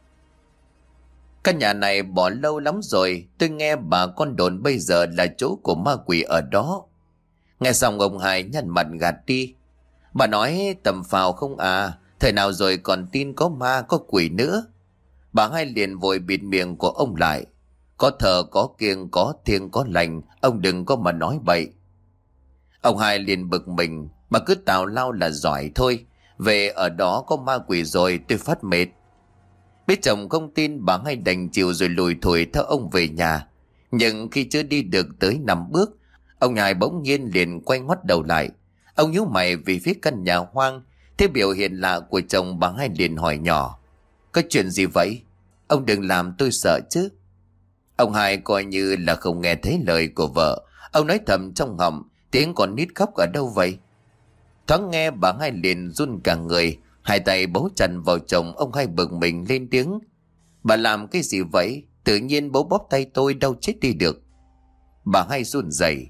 Căn nhà này bỏ lâu lắm rồi. Tôi nghe bà con đồn bây giờ là chỗ của ma quỷ ở đó. Nghe xong ông Hai nhăn mặt gạt đi. Bà nói tầm phào không à, thời nào rồi còn tin có ma có quỷ nữa. Bà Hai liền vội bịt miệng của ông lại. Có thờ có kiêng có thiêng có lành, ông đừng có mà nói bậy. Ông Hai liền bực mình. Bà cứ tào lao là giỏi thôi. Về ở đó có ma quỷ rồi tôi phát mệt. Biết chồng không tin, bà Hai đành chịu rồi lùi thổi theo ông về nhà. Nhưng khi chưa đi được tới năm bước, ông Hai bỗng nhiên liền quay ngoắt đầu lại. Ông nhíu mày vì phía căn nhà hoang. Thế biểu hiện lạ của chồng, bà Hai liền hỏi nhỏ: có chuyện gì vậy? Ông đừng làm tôi sợ chứ. Ông Hai coi như là không nghe thấy lời của vợ. Ông nói thầm trong họng: tiếng con nít khóc ở đâu vậy? Thoáng nghe, bà Hai liền run cả người, hai tay bấu chặt vào chồng. Ông Hai bực mình lên tiếng: bà làm cái gì vậy? Tự nhiên bố bóp tay tôi, đau chết đi được. Bà Hai run rẩy.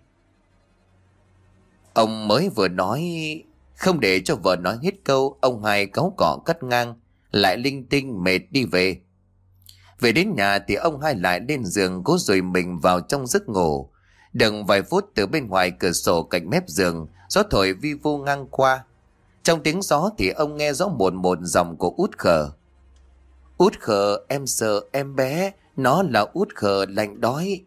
Ông mới vừa nói. Không để cho vợ nói hết câu, ông Hai cáu cọ cắt ngang: lại linh tinh, mệt đi về. Về đến nhà thì ông Hai lại lên giường cố dùi mình vào trong giấc ngủ. Đừng vài phút, từ bên ngoài cửa sổ cạnh mép giường, gió thổi vi vu ngang qua. Trong tiếng gió thì ông nghe rõ một một giọng của Út Khờ: út Khờ, em sợ em bé, nó là Út Khờ lạnh đói.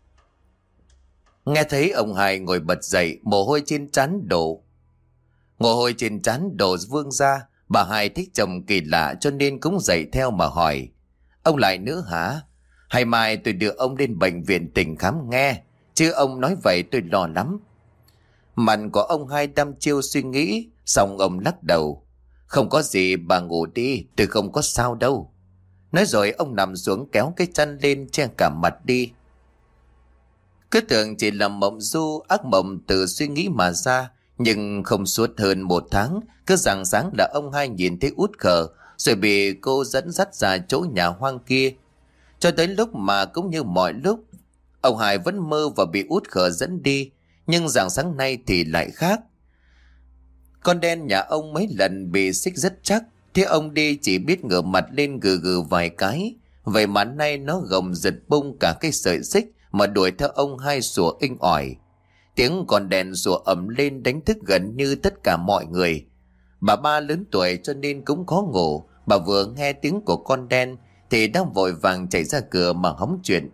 Nghe thấy ông Hai ngồi bật dậy, mồ hôi trên trán đổ. Mồ hôi trên trán đổ vương ra. Bà Hai thích chồng kỳ lạ cho nên cũng dậy theo mà hỏi: ông lại nữa hả? Hay mai tôi đưa ông lên bệnh viện tỉnh khám nghe, chứ ông nói vậy tôi lo lắm. Mặt của ông Hai đăm chiêu suy nghĩ, xong ông lắc đầu: không có gì, bà ngủ đi, tôi không có sao đâu. Nói rồi ông nằm xuống kéo cái chăn lên che cả mặt đi. Cứ tưởng chỉ là mộng du, ác mộng từ suy nghĩ mà ra. Nhưng không suốt hơn một tháng, cứ rạng sáng là ông Hai nhìn thấy Út Khờ, rồi bị cô dẫn dắt ra chỗ nhà hoang kia. Cho tới lúc mà cũng như mọi lúc, ông Hai vẫn mơ và bị Út Khờ dẫn đi. Nhưng rạng sáng nay thì lại khác. Con đen nhà ông mấy lần bị xích rất chắc, thế ông đi chỉ biết ngửa mặt lên gừ gừ vài cái. Vậy mà nay nó gồng giật bung cả cái sợi xích mà đuổi theo ông Hai sủa inh ỏi. Tiếng con đèn sủa ầm lên đánh thức gần như tất cả mọi người. Bà Ba lớn tuổi cho nên cũng khó ngủ. Bà vừa nghe tiếng của con đen thì đang vội vàng chạy ra cửa mà hóng chuyện.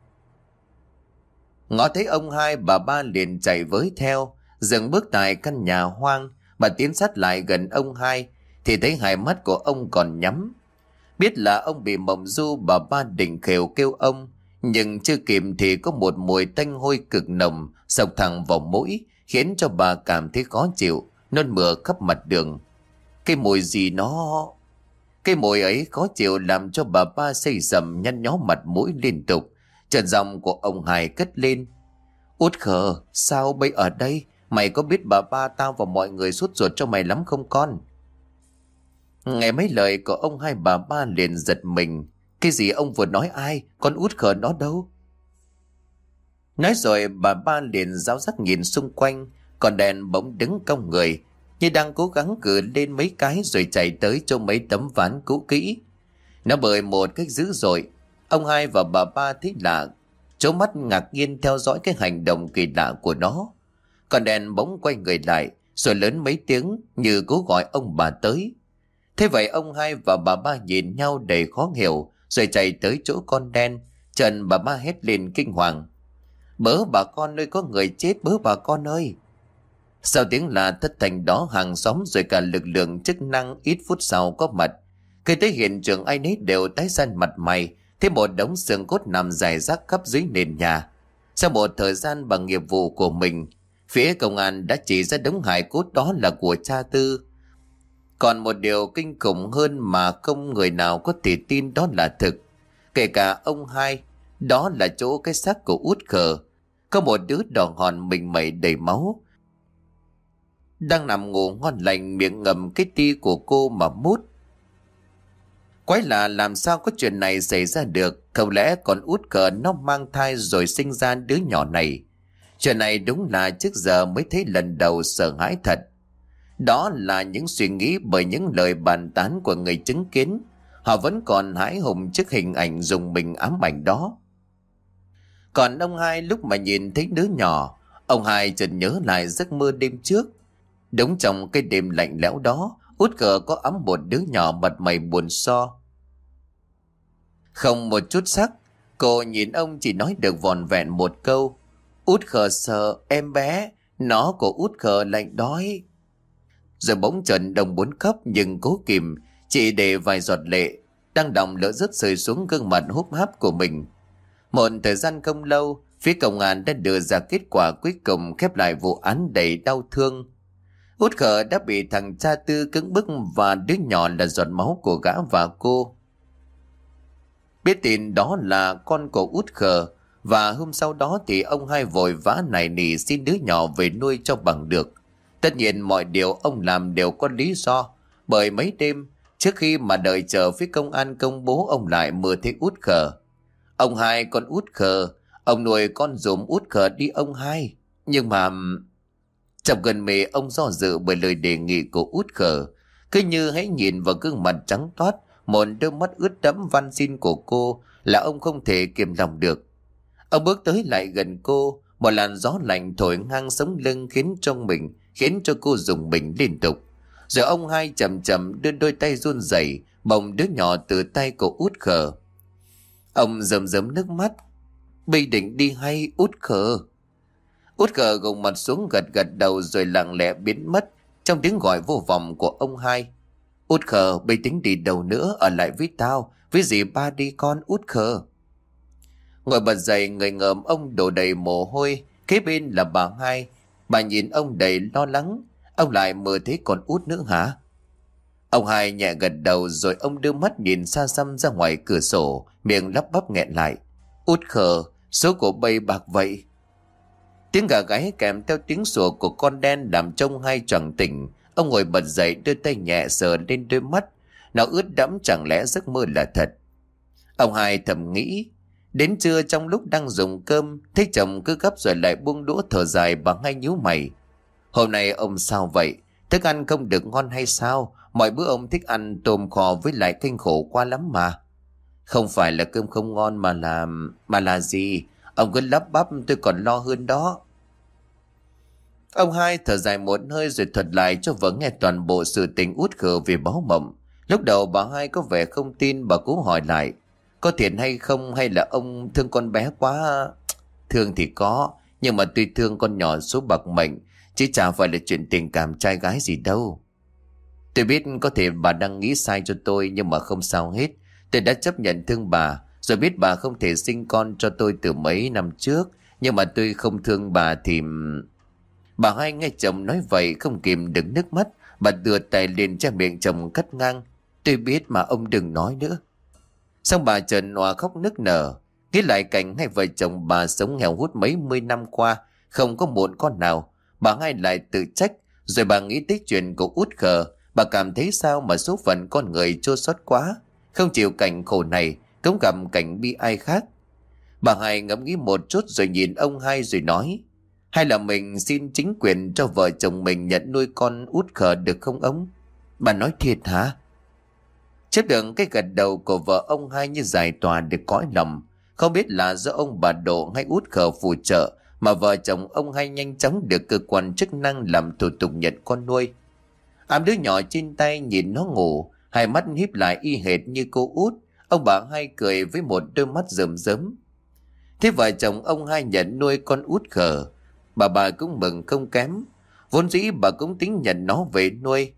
Ngó thấy ông Hai, bà Ba liền chạy với theo, dừng bước tại căn nhà hoang. Bà tiến sát lại gần ông Hai thì thấy hai mắt của ông còn nhắm. Biết là ông bị mộng du, bà Ba định khều kêu ông, nhưng chưa kịp thì có một mùi tanh hôi cực nồng xộc thẳng vào mũi, khiến cho bà cảm thấy khó chịu, nôn mửa khắp mặt đường. Cái mùi gì nó... Cái mùi ấy khó chịu làm cho bà Ba xây sầm nhăn nhó mặt mũi liên tục. Trần giọng của ông Hai cất lên: Út Khờ, sao bây ở đây? Mày có biết bà Ba tao và mọi người sốt ruột cho mày lắm không con? Nghe mấy lời của ông Hai, bà Ba liền giật mình. Cái gì ông vừa nói ai? Con Út Khờ nó đâu? Nói rồi bà Ba liền giáo giác nhìn xung quanh. Còn đèn bỗng đứng cong người, như đang cố gắng cử lên mấy cái rồi chạy tới chỗ mấy tấm ván cũ kỹ. Nó bơi một cách dữ dội. Ông Hai và bà Ba thấy lạ, trố mắt ngạc nhiên theo dõi cái hành động kỳ lạ của nó. Còn đèn bỗng quay người lại rồi lớn mấy tiếng như cố gọi ông bà tới. Thế vậy ông Hai và bà Ba nhìn nhau đầy khó hiểu rồi chạy tới chỗ con đen. Trần bà Ba hét lên kinh hoàng: Bớ bà con ơi, có người chết, bớ bà con ơi! Sau tiếng là thất thanh đó, hàng xóm rồi cả lực lượng chức năng ít phút sau có mặt. Khi tới hiện trường, ai nấy đều tái xanh mặt mày. Thấy một đống xương cốt nằm rải rác khắp dưới nền nhà. Sau một thời gian bằng nghiệp vụ của mình, phía công an đã chỉ ra đống hài cốt đó là của cha Tư. Còn một điều kinh khủng hơn mà không người nào có thể tin đó là thực, kể cả ông Hai, đó là chỗ cái xác của Út Khờ. Có một đứa đỏ hòn mình mẩy đầy máu, đang nằm ngủ ngon lành, miệng ngậm cái ti của cô mà mút. Quái lạ, làm sao có chuyện này xảy ra được? Không lẽ còn Út Khờ nó mang thai rồi sinh ra đứa nhỏ này? Chuyện này đúng là trước giờ mới thấy lần đầu, sợ hãi thật. Đó là những suy nghĩ bởi những lời bàn tán của người chứng kiến. Họ vẫn còn hãi hùng trước hình ảnh dùng mình ám ảnh đó. Còn ông Hai, lúc mà nhìn thấy đứa nhỏ, ông Hai chợt nhớ lại giấc mơ đêm trước. Đúng trong cái đêm lạnh lẽo đó, Út Khờ có ẵm một đứa nhỏ mặt mày buồn so, không một chút sắc. Cô nhìn ông chỉ nói được vòn vẹn một câu: Út Khờ sợ em bé, nó của Út Khờ lạnh đói. Rồi bỗng trần đồng muốn khóc nhưng cố kìm, chỉ để vài giọt lệ đang đọng lỡ rớt rơi xuống gương mặt húp háp của mình. Một thời gian không lâu, phía công an đã đưa ra kết quả cuối cùng khép lại vụ án đầy đau thương. Út Khờ đã bị thằng cha Tư cưỡng bức và đứa nhỏ là giọt máu của gã và cô. Biết tin đó là con của Út Khờ, và hôm sau đó thì ông hai vội vã nài nỉ xin đứa nhỏ về nuôi cho bằng được. Tất nhiên mọi điều ông làm đều có lý do, bởi mấy đêm trước khi mà đợi chờ phía công an công bố, ông lại mơ thấy Út Khờ. Ông hai con Út Khờ, ông nuôi con dùm Út Khờ đi ông hai. Nhưng mà trong gần mê ông do dự bởi lời đề nghị của Út Khờ. Cứ như hãy nhìn vào gương mặt trắng toát, một đôi mắt ướt đẫm van xin của cô là ông không thể kiềm lòng được. Ông bước tới lại gần cô, một làn gió lạnh thổi ngang sống lưng khiến cho mình, khiến cho cô rùng mình liên tục. Rồi ông hai chậm chậm đưa đôi tay run rẩy bồng đứa nhỏ từ tay của Út Khờ. Ông rơm rớm nước mắt. Bây định đi hay Út Khờ? Út Khờ gồng mặt xuống gật gật đầu rồi lặng lẽ biến mất trong tiếng gọi vô vọng của ông hai. Út Khờ, bây tính đi đâu nữa, ở lại với tao, với dì ba đi con Út Khờ. Ngồi bật dậy, người ngợm ông đổ đầy mồ hôi, kế bên là bà hai. Bà nhìn ông đầy lo lắng. Ông lại mơ thấy con Út nữa hả? Ông hai nhẹ gật đầu rồi ông đưa mắt nhìn xa xăm ra ngoài cửa sổ, miệng lắp bắp nghẹn lại. Út Khờ, số của bây bạc vậy. Tiếng gà gáy kèm theo tiếng sủa của con đen làm trông hai choàng tỉnh. Ông ngồi bật dậy, đưa tay nhẹ sờ lên đôi mắt. Nó ướt đẫm, chẳng lẽ giấc mơ là thật? Ông hai thầm nghĩ. Đến trưa trong lúc đang dùng cơm, thấy chồng cứ gấp rồi lại buông đũa thở dài, bà hai nhíu mày. Hôm nay ông sao vậy? Thức ăn không được ngon hay sao? Mọi bữa ông thích ăn tôm kho với lại canh khổ quá lắm mà. Không phải là cơm không ngon mà là... Mà là gì? Ông cứ lắp bắp, tôi còn lo hơn đó. Ông hai thở dài một hơi rồi thuật lại cho vợ nghe toàn bộ sự tình Út Khờ về báo mộng. Lúc đầu bà hai có vẻ không tin, bà cố hỏi lại. Có thiệt hay không, hay là ông thương con bé quá? Thương thì có, nhưng mà tuy thương con nhỏ số bạc mệnh, chứ chả phải là chuyện tình cảm trai gái gì đâu. Tôi biết có thể bà đang nghĩ sai cho tôi, nhưng mà không sao hết. Tôi đã chấp nhận thương bà, rồi biết bà không thể sinh con cho tôi từ mấy năm trước. Nhưng mà tôi không thương bà thì... Bà hai nghe chồng nói vậy không kìm được nước mắt. Bà đưa tay lên che miệng chồng cắt ngang. Tôi biết mà ông đừng nói nữa. Xong bà trần òa khóc nức nở. Nghĩ lại cảnh hai vợ chồng bà sống nghèo hút mấy mươi năm qua, không có một con nào. Bà hai lại tự trách. Rồi bà nghĩ tới chuyện của Út Khờ. Bà cảm thấy sao mà số phận con người chua xót quá, không chịu cảnh khổ này, cũng gặp cảnh bi ai khác. Bà hai ngẫm nghĩ một chút rồi nhìn ông hai rồi nói. Hay là mình xin chính quyền cho vợ chồng mình nhận nuôi con Út Khờ được không ông? Bà nói thiệt hả? Chấp được cái gật đầu của vợ ông hai như giải tỏa được cõi lòng. Không biết là do ông bà Độ hay Út Khờ phù trợ mà vợ chồng ông hai nhanh chóng được cơ quan chức năng làm thủ tục nhận con nuôi. Ẵm đứa nhỏ trên tay nhìn nó ngủ, hai mắt híp lại y hệt như cô Út. Ông bà hai cười với một đôi mắt rơm rớm. Thế vợ chồng ông hai nhận nuôi con Út Khờ. Bà bà cũng mừng không kém. Vốn dĩ bà cũng tính nhận nó về nuôi,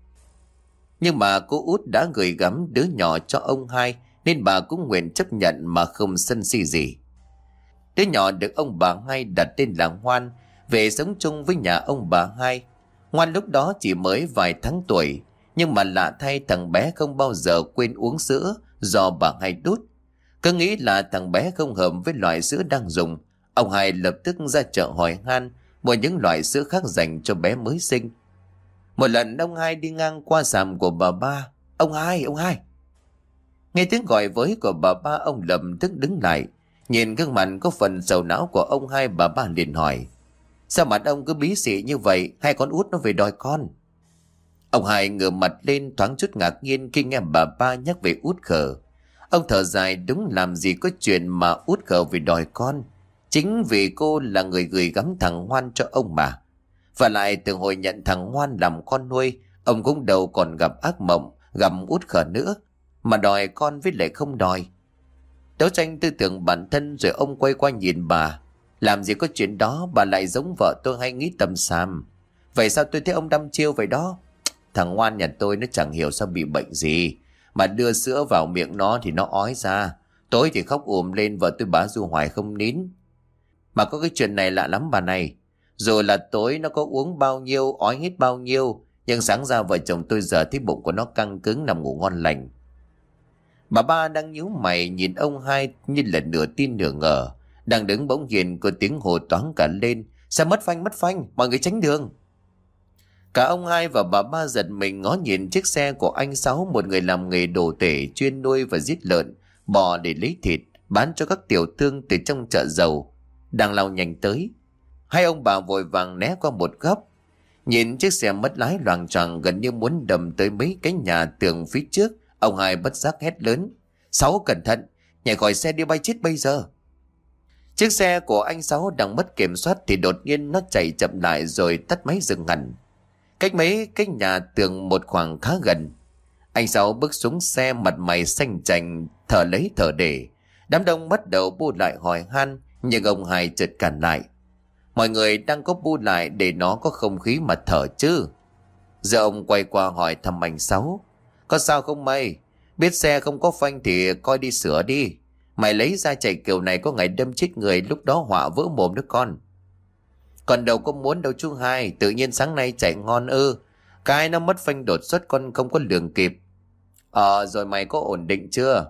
nhưng mà cô Út đã gửi gắm đứa nhỏ cho ông hai, nên bà cũng nguyện chấp nhận mà không sân si gì. Đứa nhỏ được ông bà hai đặt tên là Ngoan, về sống chung với nhà ông bà hai. Ngoan lúc đó chỉ mới vài tháng tuổi, nhưng mà lạ thay thằng bé không bao giờ quên uống sữa do bà hai đút. Cứ nghĩ là thằng bé không hợp với loại sữa đang dùng, ông hai lập tức ra chợ hỏi han mua những loại sữa khác dành cho bé mới sinh. Một lần ông hai đi ngang qua sạp của bà ba. Ông hai, ông hai. Nghe tiếng gọi với của bà ba, ông lập tức đứng lại. Nhìn gương mặt có phần sầu não của ông hai, bà ba liền hỏi. Sao mặt ông cứ bí xị như vậy? Hai con Út nó về đòi con. Ông hai ngửa mặt lên thoáng chút ngạc nhiên khi nghe bà ba nhắc về Út Khờ. Ông thở dài, đúng làm gì có chuyện mà Út Khờ về đòi con. Chính vì cô là người gửi gắm thằng Ngoan cho ông mà. Và lại từ hồi nhận thằng Ngoan làm con nuôi, ông cũng đâu còn gặp ác mộng gặp Út Khờ nữa, mà đòi con với lại không đòi. Đấu tranh tư tưởng bản thân rồi ông quay qua nhìn bà. Làm gì có chuyện đó, bà lại giống vợ tôi hay nghĩ tầm xàm. Vậy sao tôi thấy ông đăm chiêu vậy đó? Thằng Ngoan nhà tôi nó chẳng hiểu sao bị bệnh gì, mà đưa sữa vào miệng nó thì nó ói ra. Tối thì khóc ùm lên, vợ tôi bá Du hoài không nín. Mà có cái chuyện này lạ lắm bà này. Dù là tối nó có uống bao nhiêu, ói hết bao nhiêu, nhưng sáng ra vợ chồng tôi giờ thấy bụng của nó căng cứng, nằm ngủ ngon lành. Bà ba đang nhíu mày nhìn ông hai như là nửa tin nửa ngờ. Đang đứng bỗng nhiên có tiếng hồ toáng cả lên. Sao mất phanh mất phanh, mọi người tránh đường. Cả ông hai và bà ba giật mình ngó nhìn chiếc xe của anh Sáu, một người làm nghề đồ tể chuyên nuôi và giết lợn, bò để lấy thịt bán cho các tiểu thương từ trong chợ dầu, đang lao nhanh tới. Hai ông bà vội vàng né qua một góc. Nhìn chiếc xe mất lái loạng choạng gần như muốn đâm tới mấy cái nhà tường phía trước, ông hai bất giác hét lớn: Sáu cẩn thận, nhảy khỏi xe đi bay chết bây giờ. Chiếc xe của anh Sáu đang mất kiểm soát thì đột nhiên nó chạy chậm lại rồi tắt máy dừng hẳn, cách mấy cái nhà tường một khoảng khá gần. Anh Sáu bước xuống xe, mặt mày xanh chành, thở lấy thở để. Đám đông bắt đầu bu lại hỏi han, nhưng ông hai chợt cản lại. Mọi người đang có bu lại để nó có không khí mà thở chứ. Giờ ông quay qua hỏi thăm anh Sáu: Có sao không mày? Biết xe không có phanh thì coi đi sửa đi. Mày lấy ra chạy kiểu này có ngày đâm chết người, lúc đó họa vỡ mồm đó con. Còn đâu có muốn đâu chú hai, tự nhiên sáng nay chạy ngon ư. Cái nó mất phanh đột xuất con không có lường kịp. Ờ rồi mày có ổn định chưa?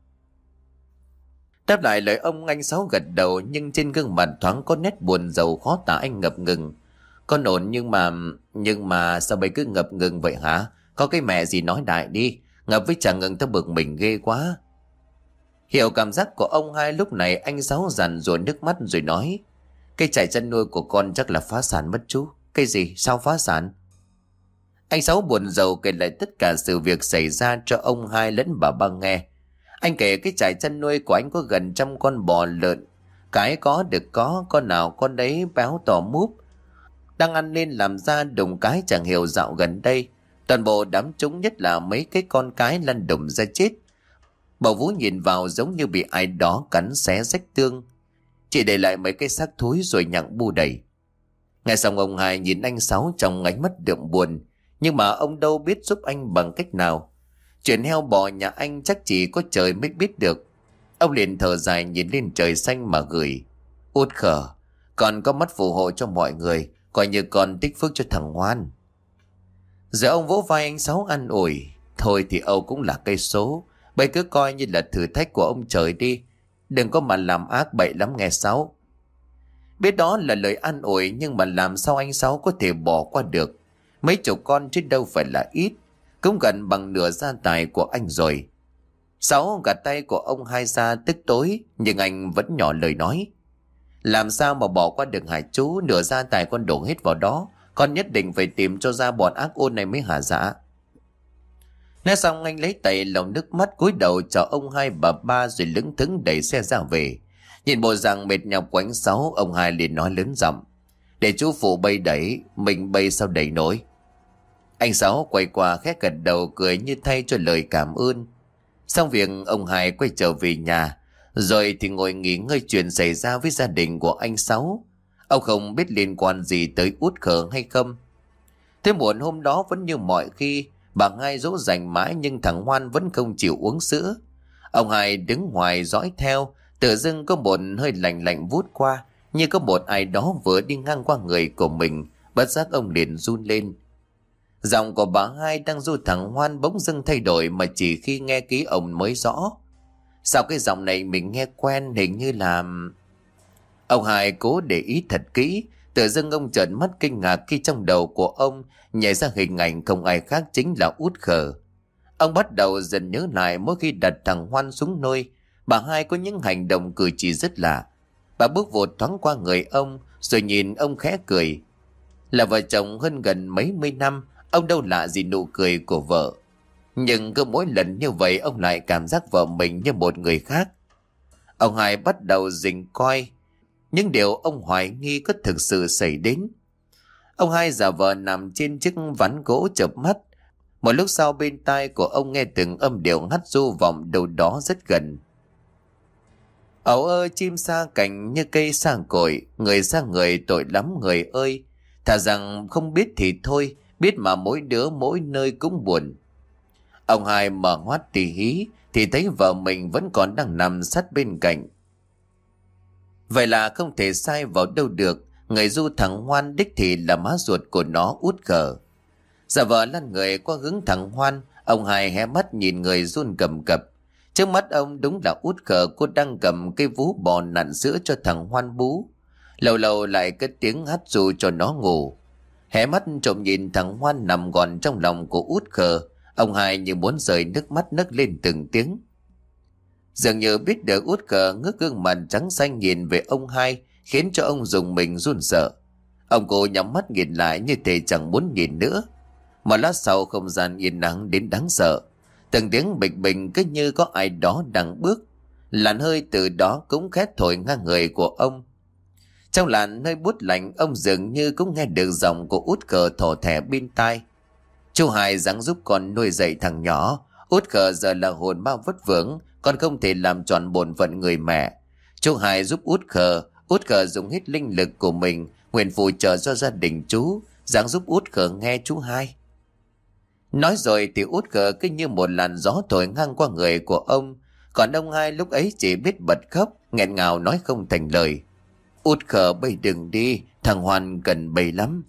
Đáp lại lời ông, anh Sáu gật đầu, nhưng trên gương mặt thoáng có nét buồn rầu khó tả. Anh ngập ngừng: Con ổn nhưng mà... Nhưng mà sao mày cứ ngập ngừng vậy hả? Có cái mẹ gì nói đại đi. Ngập với chả ngừng tao bực mình ghê quá. Hiểu cảm giác của ông hai lúc này, anh Sáu dằn rồi nước mắt rồi nói: Cái trại chăn nuôi của con chắc là phá sản mất chú. Cái gì? Sao phá sản? Anh Sáu buồn rầu kể lại tất cả sự việc xảy ra cho ông hai lẫn bà ba nghe. Anh kể cái trại chăn nuôi của anh có gần trăm con bò lợn, cái có được có, con nào con đấy béo tỏ múp, đang ăn nên làm ra đùng cái chẳng hiểu dạo gần đây. Toàn bộ đám chúng, nhất là mấy cái con cái lăn đùng ra chết. Bà Vũ nhìn vào giống như bị ai đó cắn xé rách tương, chỉ để lại mấy cái xác thối rồi nhặng bu đầy. Nghe xong ông hai nhìn anh Sáu trong ánh mắt đượm buồn, nhưng mà ông đâu biết giúp anh bằng cách nào. Chuyện heo bò nhà anh chắc chỉ có trời mới biết được. Ông liền thở dài nhìn lên trời xanh mà gửi: Út khờ, còn có mắt phù hộ cho mọi người, coi như con tích phước cho thằng Hoan. Giờ ông vỗ vai anh Sáu an ủi: Thôi thì Âu cũng là cây số, bây cứ coi như là thử thách của ông trời đi, đừng có mà làm ác bậy lắm nghe Sáu. Biết đó là lời an ủi, nhưng mà làm sao anh Sáu có thể bỏ qua được. Mấy chục con chứ đâu phải là ít, cũng gần bằng nửa gia tài của anh rồi. Sáu gạt tay của ông hai ra tức tối, nhưng anh vẫn nhỏ lời nói: Làm sao mà bỏ qua được hả chú? Nửa gia tài con đổ hết vào đó, con nhất định phải tìm cho ra bọn ác ôn này mới hả dạ. Nói xong anh lấy tay lau nước mắt, cúi đầu chào ông hai bà ba rồi lững thững đẩy xe ra về. Nhìn bộ dạng mệt nhọc của anh Sáu, ông hai liền nói lớn giọng: Để chú phụ bay đẩy, mình bay sao đẩy nổi. Anh Sáu quay qua khẽ gật đầu cười như thay cho lời cảm ơn. Xong việc, ông hai quay trở về nhà, rồi thì ngồi nghỉ ngơi chuyện xảy ra với gia đình của anh Sáu. Ông không biết liên quan gì tới Út khờ hay không. Thế muộn hôm đó vẫn như mọi khi, bà hai dỗ dành mãi nhưng thằng Hoan vẫn không chịu uống sữa. Ông hai đứng ngoài dõi theo, tự dưng có một hơi lạnh lạnh vút qua, như có một ai đó vừa đi ngang qua người của mình. Bất giác ông liền run lên. Giọng của bà hai đang ru thằng Hoan bỗng dưng thay đổi, mà chỉ khi nghe ký ông mới rõ. Sao cái giọng này mình nghe quen, hình như là... Ông hai cố để ý thật kỹ, tự dưng ông trợn mắt kinh ngạc khi trong đầu của ông nhảy ra hình ảnh không ai khác chính là Út khờ. Ông bắt đầu dần nhớ lại mỗi khi đặt thằng Hoan xuống nôi, bà hai có những hành động cử chỉ rất lạ. Bà bước vụt thoáng qua người ông rồi nhìn ông khẽ cười. Là vợ chồng hơn gần mấy mươi năm, ông đâu lạ gì nụ cười của vợ. Nhưng cứ mỗi lần như vậy ông lại cảm giác vợ mình như một người khác. Ông hai bắt đầu rình coi những điều ông hoài nghi có thực sự xảy đến. Ông hai giả vờ nằm trên chiếc ván gỗ chợp mắt. Một lúc sau bên tai của ông nghe từng âm điệu hắt du vọng đâu đó rất gần. Ẩu ơi chim sa cành như cây sa cội, người xa người tội lắm người ơi. Thà rằng không biết thì thôi, biết mà mỗi đứa mỗi nơi cũng buồn. Ông hai mở ngoắt tì hí, thì thấy vợ mình vẫn còn đang nằm sát bên cạnh. Vậy là không thể sai vào đâu được, người du thằng Hoan đích thị là má ruột của nó út khờ. Giả vợ lăn người qua hướng thằng Hoan, ông Hai hé mắt nhìn người run cầm cập. Trước mắt ông đúng là út khờ, cô đang cầm cây vú bò nặn sữa cho thằng Hoan bú. Lâu lâu lại cất tiếng hát ru cho nó ngủ. Hé mắt trộm nhìn thằng Hoan nằm gọn trong lòng của út khờ, ông Hai như muốn rơi nước mắt nấc lên từng tiếng. Dường như biết được út khờ ngước gương mặt trắng xanh nhìn về ông Hai, khiến cho ông dùng mình run sợ. Ông cô nhắm mắt nhìn lại như thể chẳng muốn nhìn nữa. Một lát sau không gian yên lặng đến đáng sợ. Từng tiếng bịch bình cứ như có ai đó đang bước. Làn hơi từ đó cũng khét thổi ngang người của ông. Trong làn hơi buốt lạnh, ông dường như cũng nghe được giọng của út khờ thỏ thẻ bên tai. Chú Hai ráng giúp con nuôi dạy thằng nhỏ. Út khờ giờ là hồn ma vất vưởng, con không thể làm tròn bổn phận người mẹ. Chú Hai giúp út khờ. Út khờ dùng hết linh lực của mình nguyện phù trợ cho gia đình chú, ráng giúp út khờ nghe chú Hai. Nói rồi thì út khờ cứ như một làn gió thổi ngang qua người của ông. Còn ông Hai lúc ấy chỉ biết bật khóc, nghẹn ngào nói không thành lời. Út khờ bây đừng đi, thằng Hoan cần bây lắm.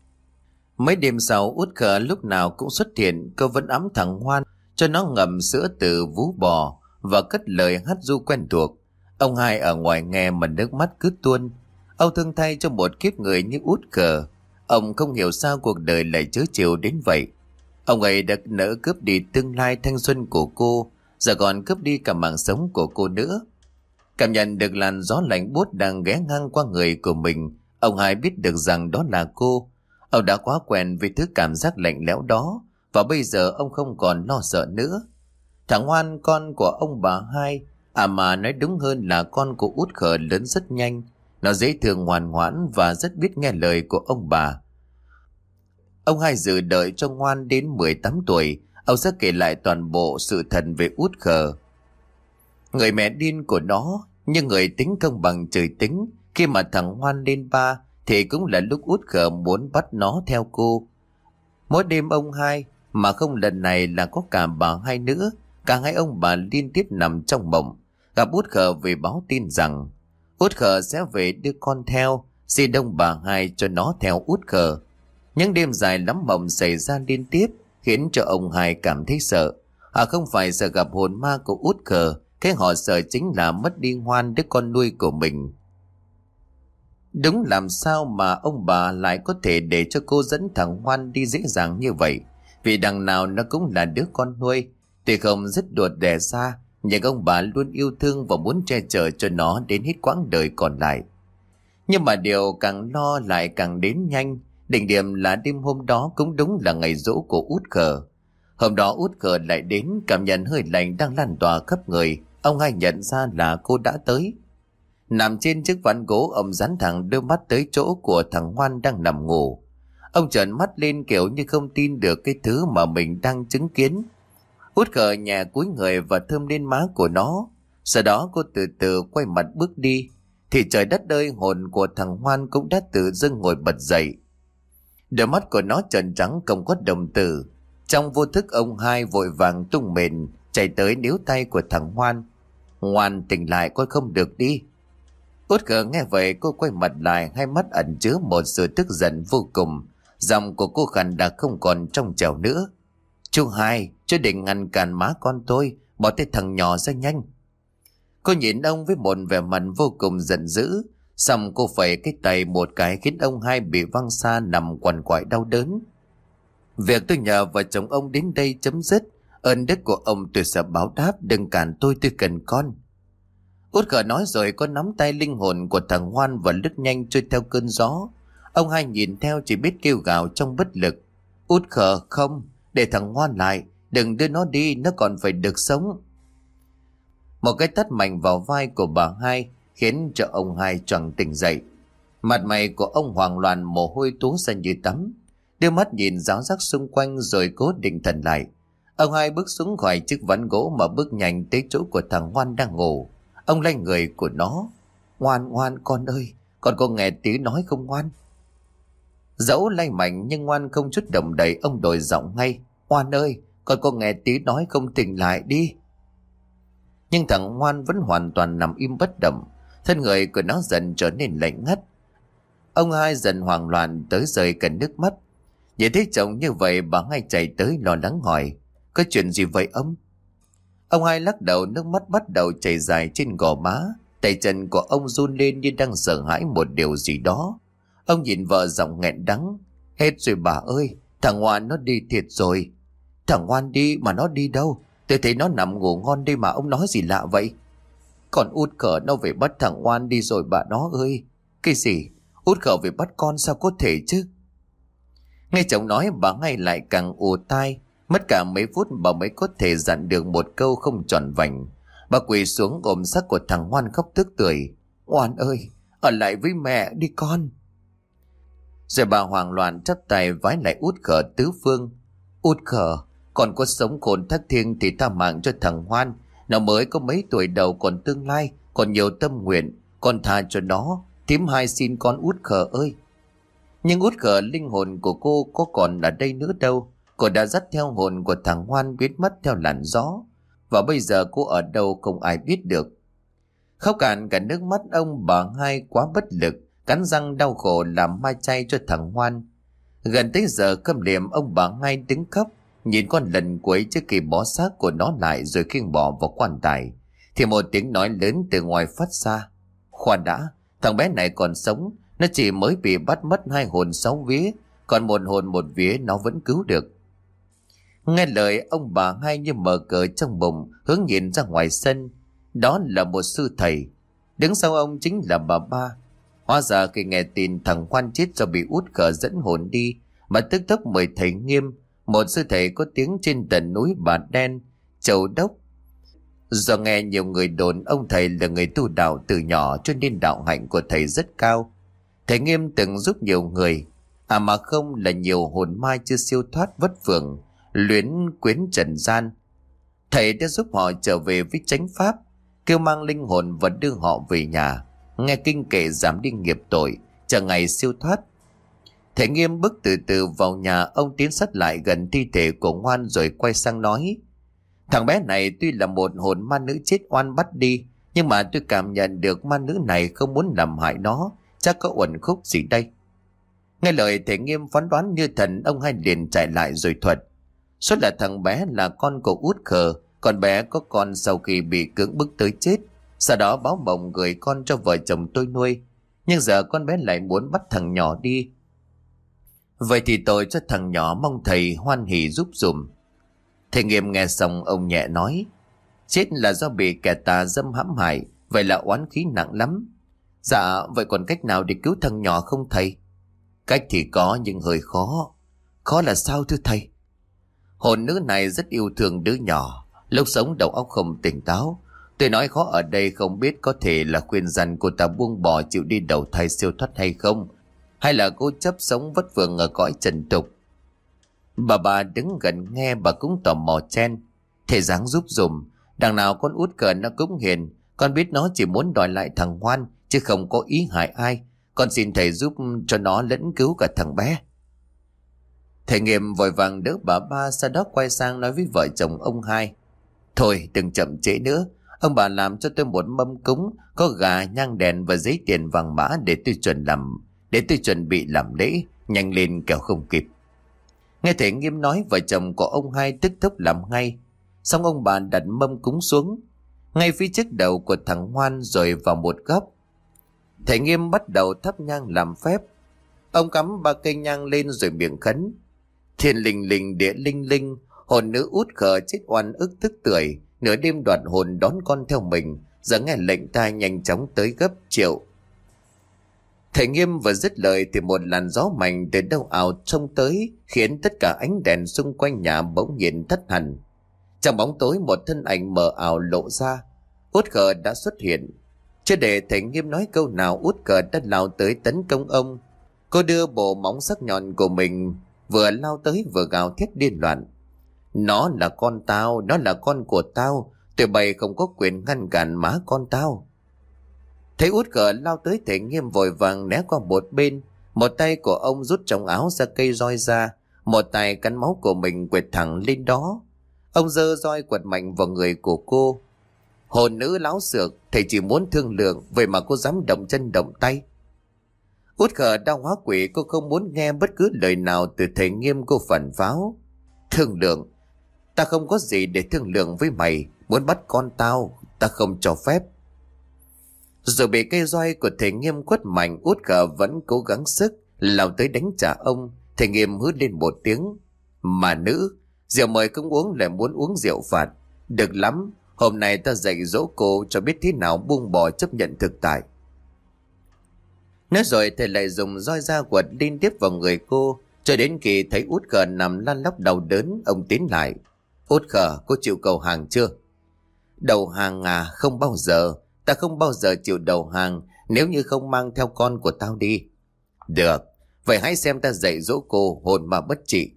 Mấy đêm sau út khờ lúc nào cũng xuất hiện, cô vẫn ẵm thằng Hoan cho nó ngậm sữa từ vú bò và cất lời hát ru quen thuộc. Ông Hai ở ngoài nghe mà nước mắt cứ tuôn. Ông thương thay cho một kiếp người như út khờ. Ông không hiểu sao cuộc đời lại trớ trêu đến vậy. Ông ấy đã nỡ cướp đi tương lai thanh xuân của cô, giờ còn cướp đi cả mạng sống của cô nữa. Cảm nhận được làn gió lạnh buốt đang ghé ngang qua người của mình, ông Hai biết được rằng đó là cô. Ông đã quá quen với thứ cảm giác lạnh lẽo đó, và bây giờ ông không còn lo sợ nữa. Thằng Hoan, con của ông bà Hai, à mà nói đúng hơn là con của út khờ, lớn rất nhanh. Nó dễ thương, ngoan ngoãn và rất biết nghe lời của ông bà. Ông Hai dự đợi cho Ngoan đến mười tám tuổi, ông sẽ kể lại toàn bộ sự thật về út khờ. Người mẹ điên của nó, nhưng người tính công bằng trời tính. Khi mà thằng Hoan lên ba thì cũng là lúc út khờ muốn bắt nó theo cô. Mỗi đêm ông Hai, mà không lần này là có cả bà Hai nữa, cả hai ông bà liên tiếp nằm trong mộng, gặp út khờ về báo tin rằng út khờ sẽ về đưa con theo, xin đông bà Hai cho nó theo út khờ. Những đêm dài lắm mộng xảy ra liên tiếp, khiến cho ông Hai cảm thấy sợ. À không phải sợ gặp hồn ma của út khờ, cái họ sợ chính là mất đi Hoan, đứa con nuôi của mình. Đúng làm sao mà ông bà lại có thể để cho cô dẫn thằng Hoan đi dễ dàng như vậy? Vì đằng nào nó cũng là đứa con nuôi. Tuy không dứt ruột đẻ ra, nhưng ông bà luôn yêu thương và muốn che chở cho nó đến hết quãng đời còn lại. Nhưng mà điều càng lo lại càng đến nhanh. Đỉnh điểm là đêm hôm đó cũng đúng là ngày giỗ của út khờ. Hôm đó út khờ lại đến, cảm nhận hơi lạnh đang lan tỏa khắp người. Ông Hai nhận ra là cô đã tới. Nằm trên chiếc ván gỗ, ông dán thẳng đôi mắt tới chỗ của thằng Hoan đang nằm ngủ. Ông trợn mắt lên kiểu như không tin được cái thứ mà mình đang chứng kiến. Út khờ nhẹ cúi người và thơm lên má của nó. Sau đó cô từ từ quay mặt bước đi. Thì trời đất ơi, hồn của thằng Hoan cũng đã tự dưng ngồi bật dậy. Đôi mắt của nó trần trắng không có đồng tử. Trong vô thức ông Hai vội vàng tung mền chạy tới níu tay của thằng Hoan. Ngoan, tỉnh lại, coi không được đi. Út khờ nghe vậy, cô quay mặt lại, hai mắt ẩn chứa một sự tức giận vô cùng. Giọng của cô khàn đã không còn trong trẻo nữa. Chú Hai, chú định ngăn cản má con tôi, bỏ tay thằng nhỏ ra nhanh. Cô nhìn ông với một vẻ mặt vô cùng giận dữ. Xong cô phẩy cái tay một cái khiến ông Hai bị văng xa nằm quằn quại đau đớn. Việc tôi nhờ vợ chồng ông đến đây chấm dứt. Ơn đức của ông tôi sẽ báo đáp, đừng cản tôi, tôi cần con. Út khờ nói rồi có nắm tay linh hồn của thằng Hoan và lướt nhanh trôi theo cơn gió. Ông Hai nhìn theo chỉ biết kêu gào trong bất lực. Út khờ, không, để thằng Hoan lại, đừng đưa nó đi, nó còn phải được sống. Một cái tát mạnh vào vai của bà Hai khiến cho ông Hai choàng tỉnh dậy. Mặt mày của ông hoảng loạn, mồ hôi túa ra như tắm. Đưa mắt nhìn ráo rác xung quanh rồi cố định thần lại. Ông Hai bước xuống khỏi chiếc ván gỗ mà bước nhanh tới chỗ của thằng Hoan đang ngủ. Ông lay người của nó. Ngoan, ngoan con ơi, con có nghe tiếng nói không Ngoan? Dẫu lay mạnh nhưng Ngoan không chút động đậy, ông đổi giọng ngay. Ngoan ơi, con có nghe tiếng nói không, tỉnh lại đi. Nhưng thằng Hoan vẫn hoàn toàn nằm im bất động. Thân người của nó dần trở nên lạnh ngắt. Ông hai dần hoảng loạn tới rơi cả nước mắt. Nhìn thấy chồng như vậy, bà ngay chạy tới lo lắng hỏi: có chuyện gì vậy ông? Ông hai lắc đầu, nước mắt bắt đầu chảy dài trên gò má. Tay chân của ông run lên như đang sợ hãi một điều gì đó. Ông nhìn vợ giọng nghẹn đắng: hết rồi bà ơi, thằng Hoan nó đi thiệt rồi. Thằng Hoan đi mà nó đi đâu? Tôi thấy nó nằm ngủ ngon đây mà ông nói gì lạ vậy? Còn út Khở nó về bắt thằng Hoan đi rồi bà nó ơi. Cái gì? Út Khở về bắt con sao có thể chứ? Nghe chồng nói, bà ngay lại càng ù tai. Mất cả mấy phút bà mới có thể dặn được một câu không tròn vành. Bà quỳ xuống ôm xác của thằng Hoan khóc tức tưởi: Hoan ơi, ở lại với mẹ đi con. Rồi bà hoảng loạn chắp tay vái lại út Khở tứ phương: Út Khở, còn có sống khôn thất thiêng thì tha mạng cho thằng Hoan. Nó mới có mấy tuổi đầu, còn tương lai, còn nhiều tâm nguyện. Con tha cho nó, thím hai xin con út Khở ơi. Nhưng út Khở, linh hồn của cô có còn ở đây nữa đâu. Cô đã dắt theo hồn của thằng Hoan biến mất theo làn gió. Và bây giờ cô ở đâu không ai biết được. Khóc cạn cả nước mắt, ông bà hai quá bất lực, cắn răng đau khổ làm ma chay cho thằng Hoan. Gần tới giờ câm liệm, ông bà hai đứng khóc, nhìn con lần cuối trước khi bó xác của nó lại rồi khiêng bỏ vào quan tài. Thì một tiếng nói lớn từ ngoài phát ra: khoan đã, thằng bé này còn sống. Nó chỉ mới bị bắt mất hai hồn sáu vía, còn một hồn một vía nó vẫn cứu được. Nghe lời, ông bà hai như mở cờ trong bụng, hướng nhìn ra ngoài sân. Đó là một sư thầy. Đứng sau ông chính là bà ba. Hóa ra khi nghe tin thằng Hoan chết do bị út Khở dẫn hồn đi, bà tức tốc mời thầy Nghiêm, một sư thầy có tiếng trên tận núi Bà Đen, Châu Đốc. Do nghe nhiều người đồn ông thầy là người tu đạo từ nhỏ, cho nên đạo hạnh của thầy rất cao. Thầy Nghiêm từng giúp nhiều người, à mà không là nhiều hồn ma chưa siêu thoát vất vưởng, luyến quyến trần gian. Thầy đã giúp họ trở về với chánh pháp, kêu mang linh hồn và đưa họ về nhà, nghe kinh kệ giảm đi nghiệp tội, chờ ngày siêu thoát. Thầy Nghiêm bước từ từ vào nhà, ông tiến sát lại gần thi thể của Hoan rồi quay sang nói: thằng bé này tuy là một hồn ma nữ chết oan bắt đi, nhưng mà tôi cảm nhận được ma nữ này không muốn làm hại nó, chắc có uẩn khúc gì đây. Nghe lời thầy Nghiêm phán đoán như thần, ông hai liền chạy lại rồi thuật: suốt là thằng bé là con của út Khở, còn bé có con sau khi bị cưỡng bức tới chết, sau đó báo mộng gửi con cho vợ chồng tôi nuôi, nhưng giờ con bé lại muốn bắt thằng nhỏ đi. Vậy thì tội cho thằng nhỏ, mong thầy hoan hỉ giúp dùm. Thầy Nghiêm nghe xong, ông nhẹ nói: chết là do bị kẻ tà dâm hãm hại, vậy là oán khí nặng lắm. Dạ, vậy còn cách nào để cứu thằng nhỏ không thầy? Cách thì có, nhưng hơi khó. Khó là sao thưa thầy? Hồn nữ này rất yêu thương đứa nhỏ, lúc sống đầu óc không tỉnh táo. Tôi nói khó ở đây không biết có thể là khuyên dằn cô ta buông bỏ chịu đi đầu thai siêu thoát hay không, hay là cô chấp sống vất vưởng ở cõi trần tục. Bà bà đứng gần nghe, bà cũng tò mò chen: thầy dáng giúp dùm, đằng nào con út Khở nó cũng hiền, con biết nó chỉ muốn đòi lại thằng Hoan chứ không có ý hại ai. Con xin thầy giúp cho nó lẫn cứu cả thằng bé. Thầy Nghiêm vội vàng đỡ bà ba, sau đó quay sang nói với vợ chồng ông hai: thôi đừng chậm trễ nữa, ông bà làm cho tôi một mâm cúng, có gà, nhang đèn và giấy tiền vàng mã để tôi chuẩn làm, để tôi chuẩn bị làm lễ, nhanh lên kẻo không kịp. Nghe thầy Nghiêm nói, vợ chồng của ông hai tức tốc làm ngay. Xong ông bà đặt mâm cúng xuống ngay phía trước đầu của thằng Hoan, rồi vào một góc. Thầy Nghiêm bắt đầu thắp nhang làm phép. Ông cắm ba cây nhang lên rồi miệng khấn: thiên linh linh địa linh linh, hồn nữ út Khở chết oan ức tức tưởi, nửa đêm đoạt hồn đón con theo mình, giờ nghe lệnh ta nhanh chóng tới gấp triệu. Thầy Nghiêm vừa dứt lời thì một làn gió mạnh từ đâu ảo xông tới, khiến tất cả ánh đèn xung quanh nhà bỗng nhiên thất hẳn. Trong bóng tối, một thân ảnh mờ ảo lộ ra. út Khở đã xuất hiện. Chưa để thầy Nghiêm nói câu nào, út Khở đã lao tới tấn công ông. Cô đưa bộ móng sắc nhọn của mình, vừa lao tới vừa gào thét điên loạn: nó là con tao, nó là con của tao, tụi bay không có quyền ngăn cản má con tao. Thấy út Khở lao tới, thầy Nghiêm vội vàng né qua một bên. Một tay của ông rút trong áo ra cây roi ra, một tay cắn máu của mình quệt thẳng lên đó. Ông giơ roi quật mạnh vào người của cô. Hồn nữ láo xược, thầy chỉ muốn thương lượng, vậy mà cô dám động chân động tay. Út Khờ đang hóa quỷ, cô không muốn nghe bất cứ lời nào từ thầy Nghiêm. Cô phản pháo. Thương lượng? Ta không có gì để thương lượng với mày. Muốn bắt con tao, ta không cho phép. Rồi bị cây roi của thầy Nghiêm quất mạnh, Út Khờ vẫn cố gắng sức lao tới đánh trả ông. Thầy Nghiêm hứ lên một tiếng. Mà nữ, rượu mời không uống lại muốn uống rượu phạt. Được lắm, hôm nay ta dạy dỗ cô cho biết thế nào buông bỏ chấp nhận thực tại. Nói rồi thầy lại dùng roi da quật liên tiếp vào người cô, cho đến khi thấy Út Khờ nằm lăn lóc đau đớn, ông tiến lại. Út Khờ, cô chịu cầu hàng chưa? Đầu hàng à? Không bao giờ. Ta không bao giờ chịu đầu hàng nếu như không mang theo con của tao đi. Được, vậy hãy xem ta dạy dỗ cô hồn mà bất trị.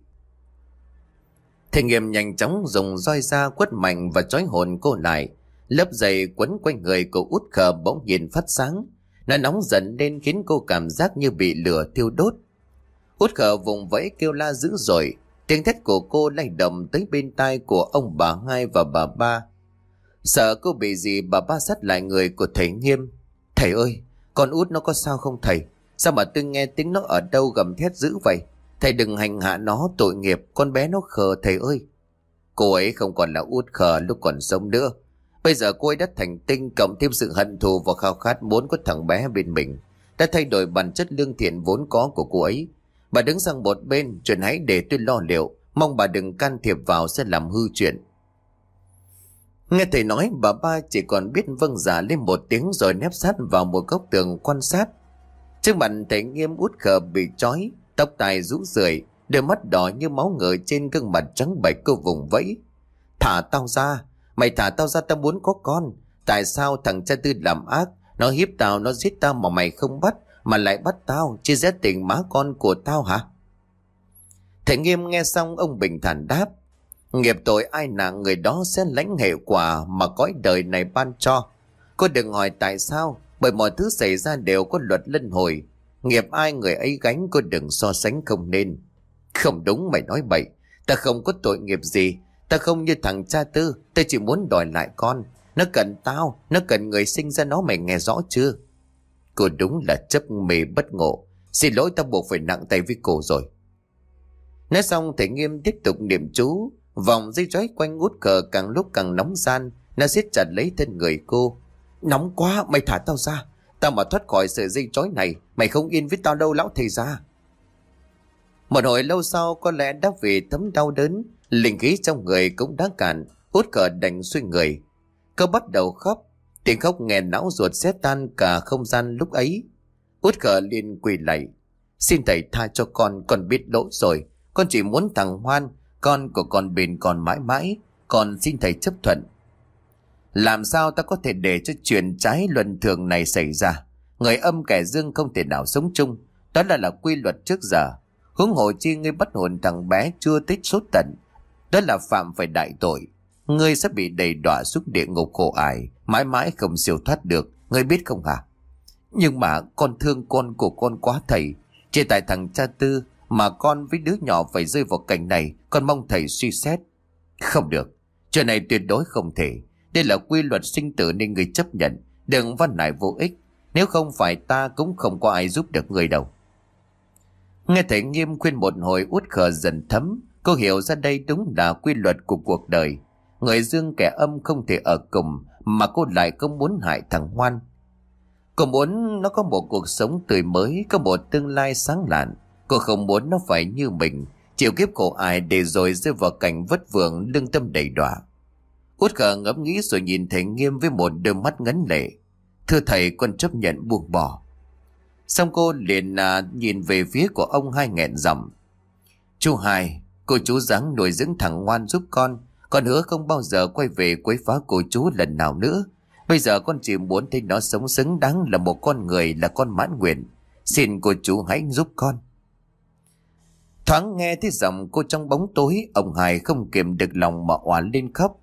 Thầy Nghiêm nhanh chóng dùng roi da quất mạnh và trói hồn cô lại. Lớp giày quấn quanh người của Út Khờ bỗng nhiên phát sáng. Nó nóng dần lên khiến cô cảm giác như bị lửa thiêu đốt. Út Khờ vùng vẫy kêu la dữ dội. Tiếng thét của cô lay động tới bên tai của ông bà hai và bà ba. Sợ cô bị gì, bà ba sát lại người của thầy Nghiêm. Thầy ơi, con Út nó có sao không thầy? Sao mà tôi nghe tiếng nó ở đâu gầm thét dữ vậy? Thầy đừng hành hạ nó, tội nghiệp, con bé nó khờ thầy ơi. Cô ấy không còn là Út Khờ lúc còn sống nữa. Bây giờ cô ấy đã thành tinh, cộng thêm sự hận thù và khao khát muốn có thằng bé bên mình, đã thay đổi bản chất lương thiện vốn có của cô ấy. Bà đứng sang một bên, chuyện hãy để tôi lo liệu, mong bà đừng can thiệp vào sẽ làm hư chuyện. Nghe thầy nói, bà ba chỉ còn biết vâng dạ lên một tiếng rồi nép sát vào một góc tường quan sát. Trước mặt thầy Nghiêm, Út Khờ bị trói, tóc tai rũ rượi, đôi mắt đỏ như máu ngời trên gương mặt trắng bệch. Cô vùng vẫy. Thả tao ra, mày thả tao ra, tao muốn có con. Tại sao thằng cha Tư làm ác, nó hiếp tao, nó giết tao mà mày không bắt, mà lại bắt tao, chia rẽ tình má con của tao hả? Thầy Nghiêm nghe xong, ông bình thản đáp. Nghiệp tội ai nặng người đó sẽ lãnh hệ quả mà cõi đời này ban cho. Cô đừng hỏi tại sao, bởi mọi thứ xảy ra đều có luật luân hồi. Nghiệp ai người ấy gánh, cô đừng so sánh không nên. Không đúng, mày nói bậy. Ta không có tội nghiệp gì. Ta không như thằng cha Tư. Ta chỉ muốn đòi lại con. Nó cần tao, nó cần người sinh ra nó, mày nghe rõ chưa? Cô đúng là chấp mê bất ngộ. Xin lỗi, ta buộc phải nặng tay với cô rồi. Nói xong thầy Nghiêm tiếp tục niệm chú. Vòng dây trói quanh Út Khờ càng lúc càng nóng gian. Nó siết chặt lấy thân người cô. Nóng quá, mày thả tao ra. Tao mà thoát khỏi sợi dây trói này, mày không yên với tao đâu lão thầy ra. Một hồi lâu sau, có lẽ đã vì thấm đau đớn, linh khí trong người cũng đã cạn. Út Khờ đành xuôi người. Cô bắt đầu khóc. Tiếng khóc nghe não ruột xé tan cả không gian lúc ấy. Út Khờ liền quỳ lạy. Xin thầy tha cho con, con biết lỗi rồi. Con chỉ muốn thằng Hoan, con của con bền còn mãi mãi. Con xin thầy chấp thuận. Làm sao ta có thể để cho chuyện trái luân thường này xảy ra? Người âm kẻ dương không thể nào sống chung. Đó là là quy luật trước giờ. Huống hồ chi ngươi bắt hồn thằng bé chưa tích số tận. Đó là phạm phải đại tội. Ngươi sẽ bị đầy đọa xuống địa ngục khổ ải, mãi mãi không siêu thoát được. Ngươi biết không hả? Nhưng mà con thương con của con quá thầy. Chỉ tại thằng cha Tư mà con với đứa nhỏ phải rơi vào cảnh này. Con mong thầy suy xét. Không được, chuyện này tuyệt đối không thể. Đây là quy luật sinh tử nên người chấp nhận. Đừng văn nài vô ích. Nếu không phải ta cũng không có ai giúp được người đâu. Nghe thầy Nghiêm khuyên một hồi, Út Khờ dần thấm. Cô hiểu ra đây đúng là quy luật của cuộc đời. Người dương kẻ âm không thể ở cùng, mà cô lại không muốn hại thằng Hoan. Cô muốn nó có một cuộc sống tươi mới, có một tương lai sáng lạn. Cô không muốn nó phải như mình, chịu kiếp khổ ải để rồi rơi vào cảnh vất vưởng, lương tâm đầy đọa. Út Khờ ngẫm nghĩ rồi nhìn thầy Nghiêm với một đôi mắt ngấn lệ. Thưa thầy, con chấp nhận buông bỏ. Xong cô liền à, nhìn về phía của ông hai nghẹn giọng. Chú Hai, cô chú ráng nuôi dưỡng thằng Ngoan giúp con. Con hứa không bao giờ quay về quấy phá cô chú lần nào nữa. Bây giờ con chỉ muốn thấy nó sống xứng đáng là một con người, là con mãn nguyện. Xin cô chú hãy giúp con. Thoáng nghe thấy giọng cô trong bóng tối, ông Hai không kiềm được lòng mà oán lên khóc.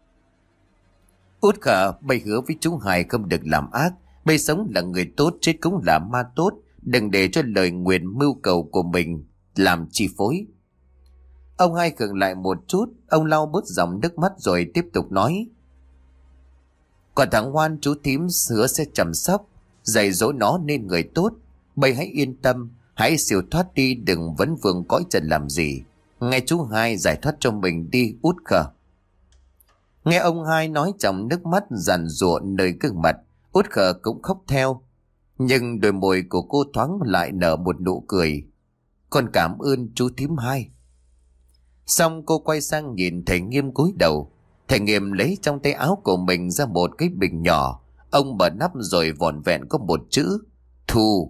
Út Khờ, bây hứa với chú Hai không được làm ác. Bây sống là người tốt, chết cũng là ma tốt. Đừng để cho lời nguyện mưu cầu của mình làm chi phối. Ông Hai khựng lại một chút. Ông lau bớt dòng nước mắt rồi tiếp tục nói. Còn thằng Ngoan chú thím hứa sẽ chăm sóc, dạy dỗ nó nên người tốt. Bây hãy yên tâm, hãy siêu thoát đi, đừng vấn vương cõi trần làm gì. Nghe chú hai giải thoát cho mình đi út khờ. Nghe ông hai nói trong nước mắt giàn giụa nơi gương mặt, út khờ cũng khóc theo. Nhưng đôi môi của cô thoáng lại nở một nụ cười. Con cảm ơn chú thím hai. Xong cô quay sang nhìn thầy Nghiêm cúi đầu. Thầy Nghiêm lấy trong tay áo của mình ra một cái bình nhỏ. Ông mở nắp rồi vỏn vẹn có một chữ: thu.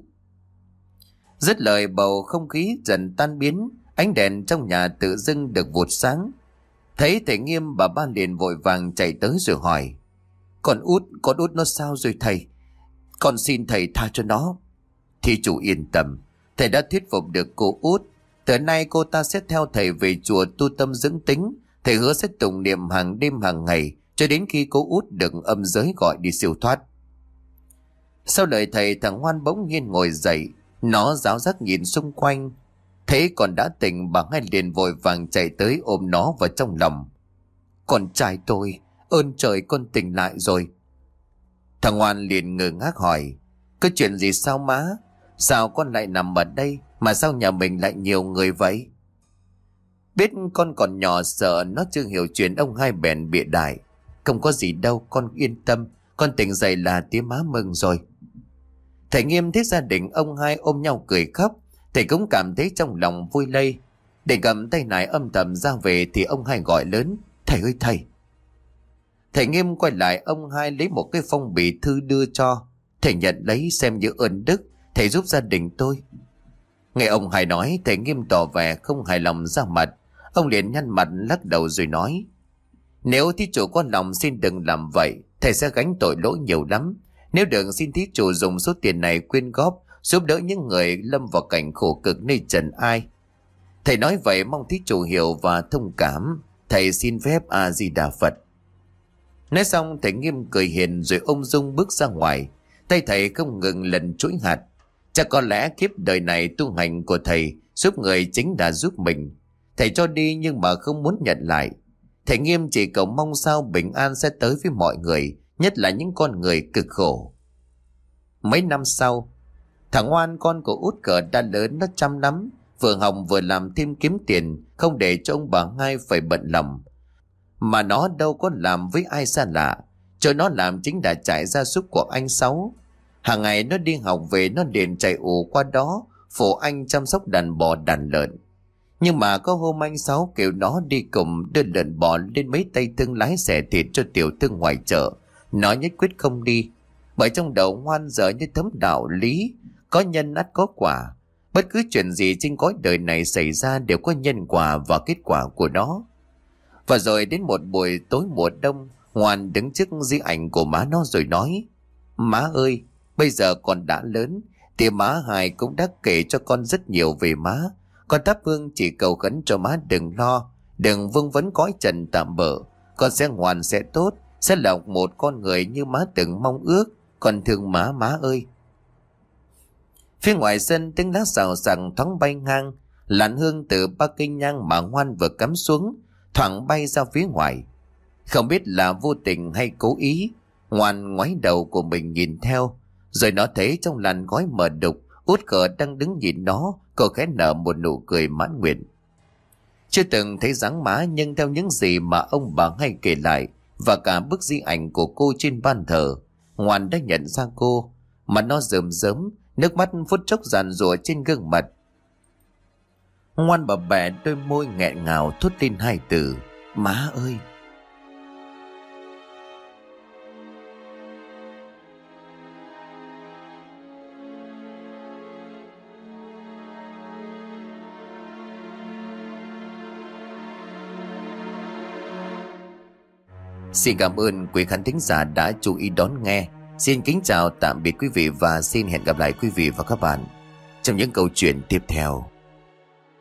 Dứt lời bầu không khí dần tan biến. Ánh đèn trong nhà tự dưng được vụt sáng. Thấy thầy Nghiêm, bà Ba liền vội vàng chạy tới rồi hỏi: Con út, con út nó sao rồi thầy? Con xin thầy tha cho nó. Thì chủ yên tâm, thầy đã thuyết phục được cô út. Từ nay cô ta sẽ theo thầy về chùa tu tâm dưỡng tính. Thầy hứa sẽ tụng niệm hàng đêm hàng ngày cho đến khi cô út được âm giới gọi đi siêu thoát. Sau lời thầy, thằng Ngoan bỗng nhiên ngồi dậy. Nó ráo rác nhìn xung quanh. Thế còn đã tỉnh, bà Hai liền vội vàng chạy tới ôm nó vào trong lòng. Con trai tôi, ơn trời con tỉnh lại rồi. Thằng Ngoan liền ngơ ngác hỏi: Có chuyện gì sao má? Sao con lại nằm ở đây? Mà sao nhà mình lại nhiều người vậy? Biết con còn nhỏ sợ nó chưa hiểu chuyện, ông Hai bèn bịa đại: Không có gì đâu, con yên tâm. Con tỉnh dậy là tía má mừng rồi. Thầy Nghiêm thấy gia đình ông Hai ôm nhau cười khóc. Thầy cũng cảm thấy trong lòng vui lây. Để cầm tay nải âm thầm ra về thì ông Hai gọi lớn: Thầy ơi thầy! Thầy Nghiêm quay lại ông Hai lấy một cái phong bì thư đưa cho. Thầy nhận lấy xem như ơn đức, thầy giúp gia đình tôi. Nghe ông Hai nói, thầy Nghiêm tỏ vẻ không hài lòng ra mặt. Ông liền nhăn mặt lắc đầu rồi nói: Nếu thí chủ có lòng xin đừng làm vậy, thầy sẽ gánh tội lỗi nhiều lắm. Nếu được xin thí chủ dùng số tiền này quyên góp, giúp đỡ những người lâm vào cảnh khổ cực nơi trần ai. Thầy nói vậy mong thí chủ hiểu và thông cảm. Thầy xin phép A Di Đà Phật. Nói xong thầy Nghiêm cười hiền rồi ung dung bước ra ngoài. Tay thầy không ngừng lần chuỗi hạt. Chắc có lẽ kiếp đời này tu hành của thầy giúp người chính là giúp mình. Thầy cho đi nhưng mà không muốn nhận lại. Thầy Nghiêm chỉ cầu mong sao bình an sẽ tới với mọi người, nhất là những con người cực khổ. Mấy năm sau, thằng Ngoan con của út cờ đã lớn, nó chăm lắm, vừa học vừa làm thêm kiếm tiền, không để cho ông bà Hai phải bận lòng. Mà nó đâu có làm với ai xa lạ, cho nó làm chính là trại gia súc của anh Sáu. Hàng ngày nó đi học về nó liền chạy ù qua đó phụ anh chăm sóc đàn bò đàn lợn. Nhưng mà có hôm anh Sáu kêu nó đi cùng đưa lợn bò lên mấy tay thương lái xẻ thịt cho tiểu thương ngoài chợ, nó nhất quyết không đi. Bởi trong đầu Ngoan dở như thấm đạo lý, có nhân ắt có quả. Bất cứ chuyện gì trên cõi đời này xảy ra đều có nhân quả và kết quả của nó. Và rồi đến một buổi tối mùa đông, Ngoan đứng trước di ảnh của má nó rồi nói: Má ơi, bây giờ con đã lớn, thì má Hai cũng đã kể cho con rất nhiều về má. Con thắp hương chỉ cầu khấn cho má đừng lo, đừng vương vấn cõi trần tạm bợ. Con sẽ ngoan, sẽ tốt, sẽ là một con người như má từng mong ước. Con thương má, má ơi. Phía ngoài sân tiếng lá xào xạc thoáng bay ngang. Làn hương từ ba cây nhang mà Ngoan vừa cắm xuống thoảng bay ra phía ngoài. Không biết là vô tình hay cố ý, Ngoan ngoái đầu của mình nhìn theo, rồi nó thấy trong làn gói mờ đục, út cờ đang đứng nhìn nó. Cô khẽ nở một nụ cười mãn nguyện. Chưa từng thấy dáng má, nhưng theo những gì mà ông bà hay kể lại và cả bức di ảnh của cô trên ban thờ, Ngoan đã nhận ra cô. Mà nó rơm rớm, nước mắt phút chốc giàn rủa trên gương mặt. Ngoan bập bẹ đôi môi nghẹn ngào thốt lên hai từ: Má ơi. Xin cảm ơn quý khán thính giả đã chú ý đón nghe. Xin kính chào tạm biệt quý vị và xin hẹn gặp lại quý vị và các bạn trong những câu chuyện tiếp theo.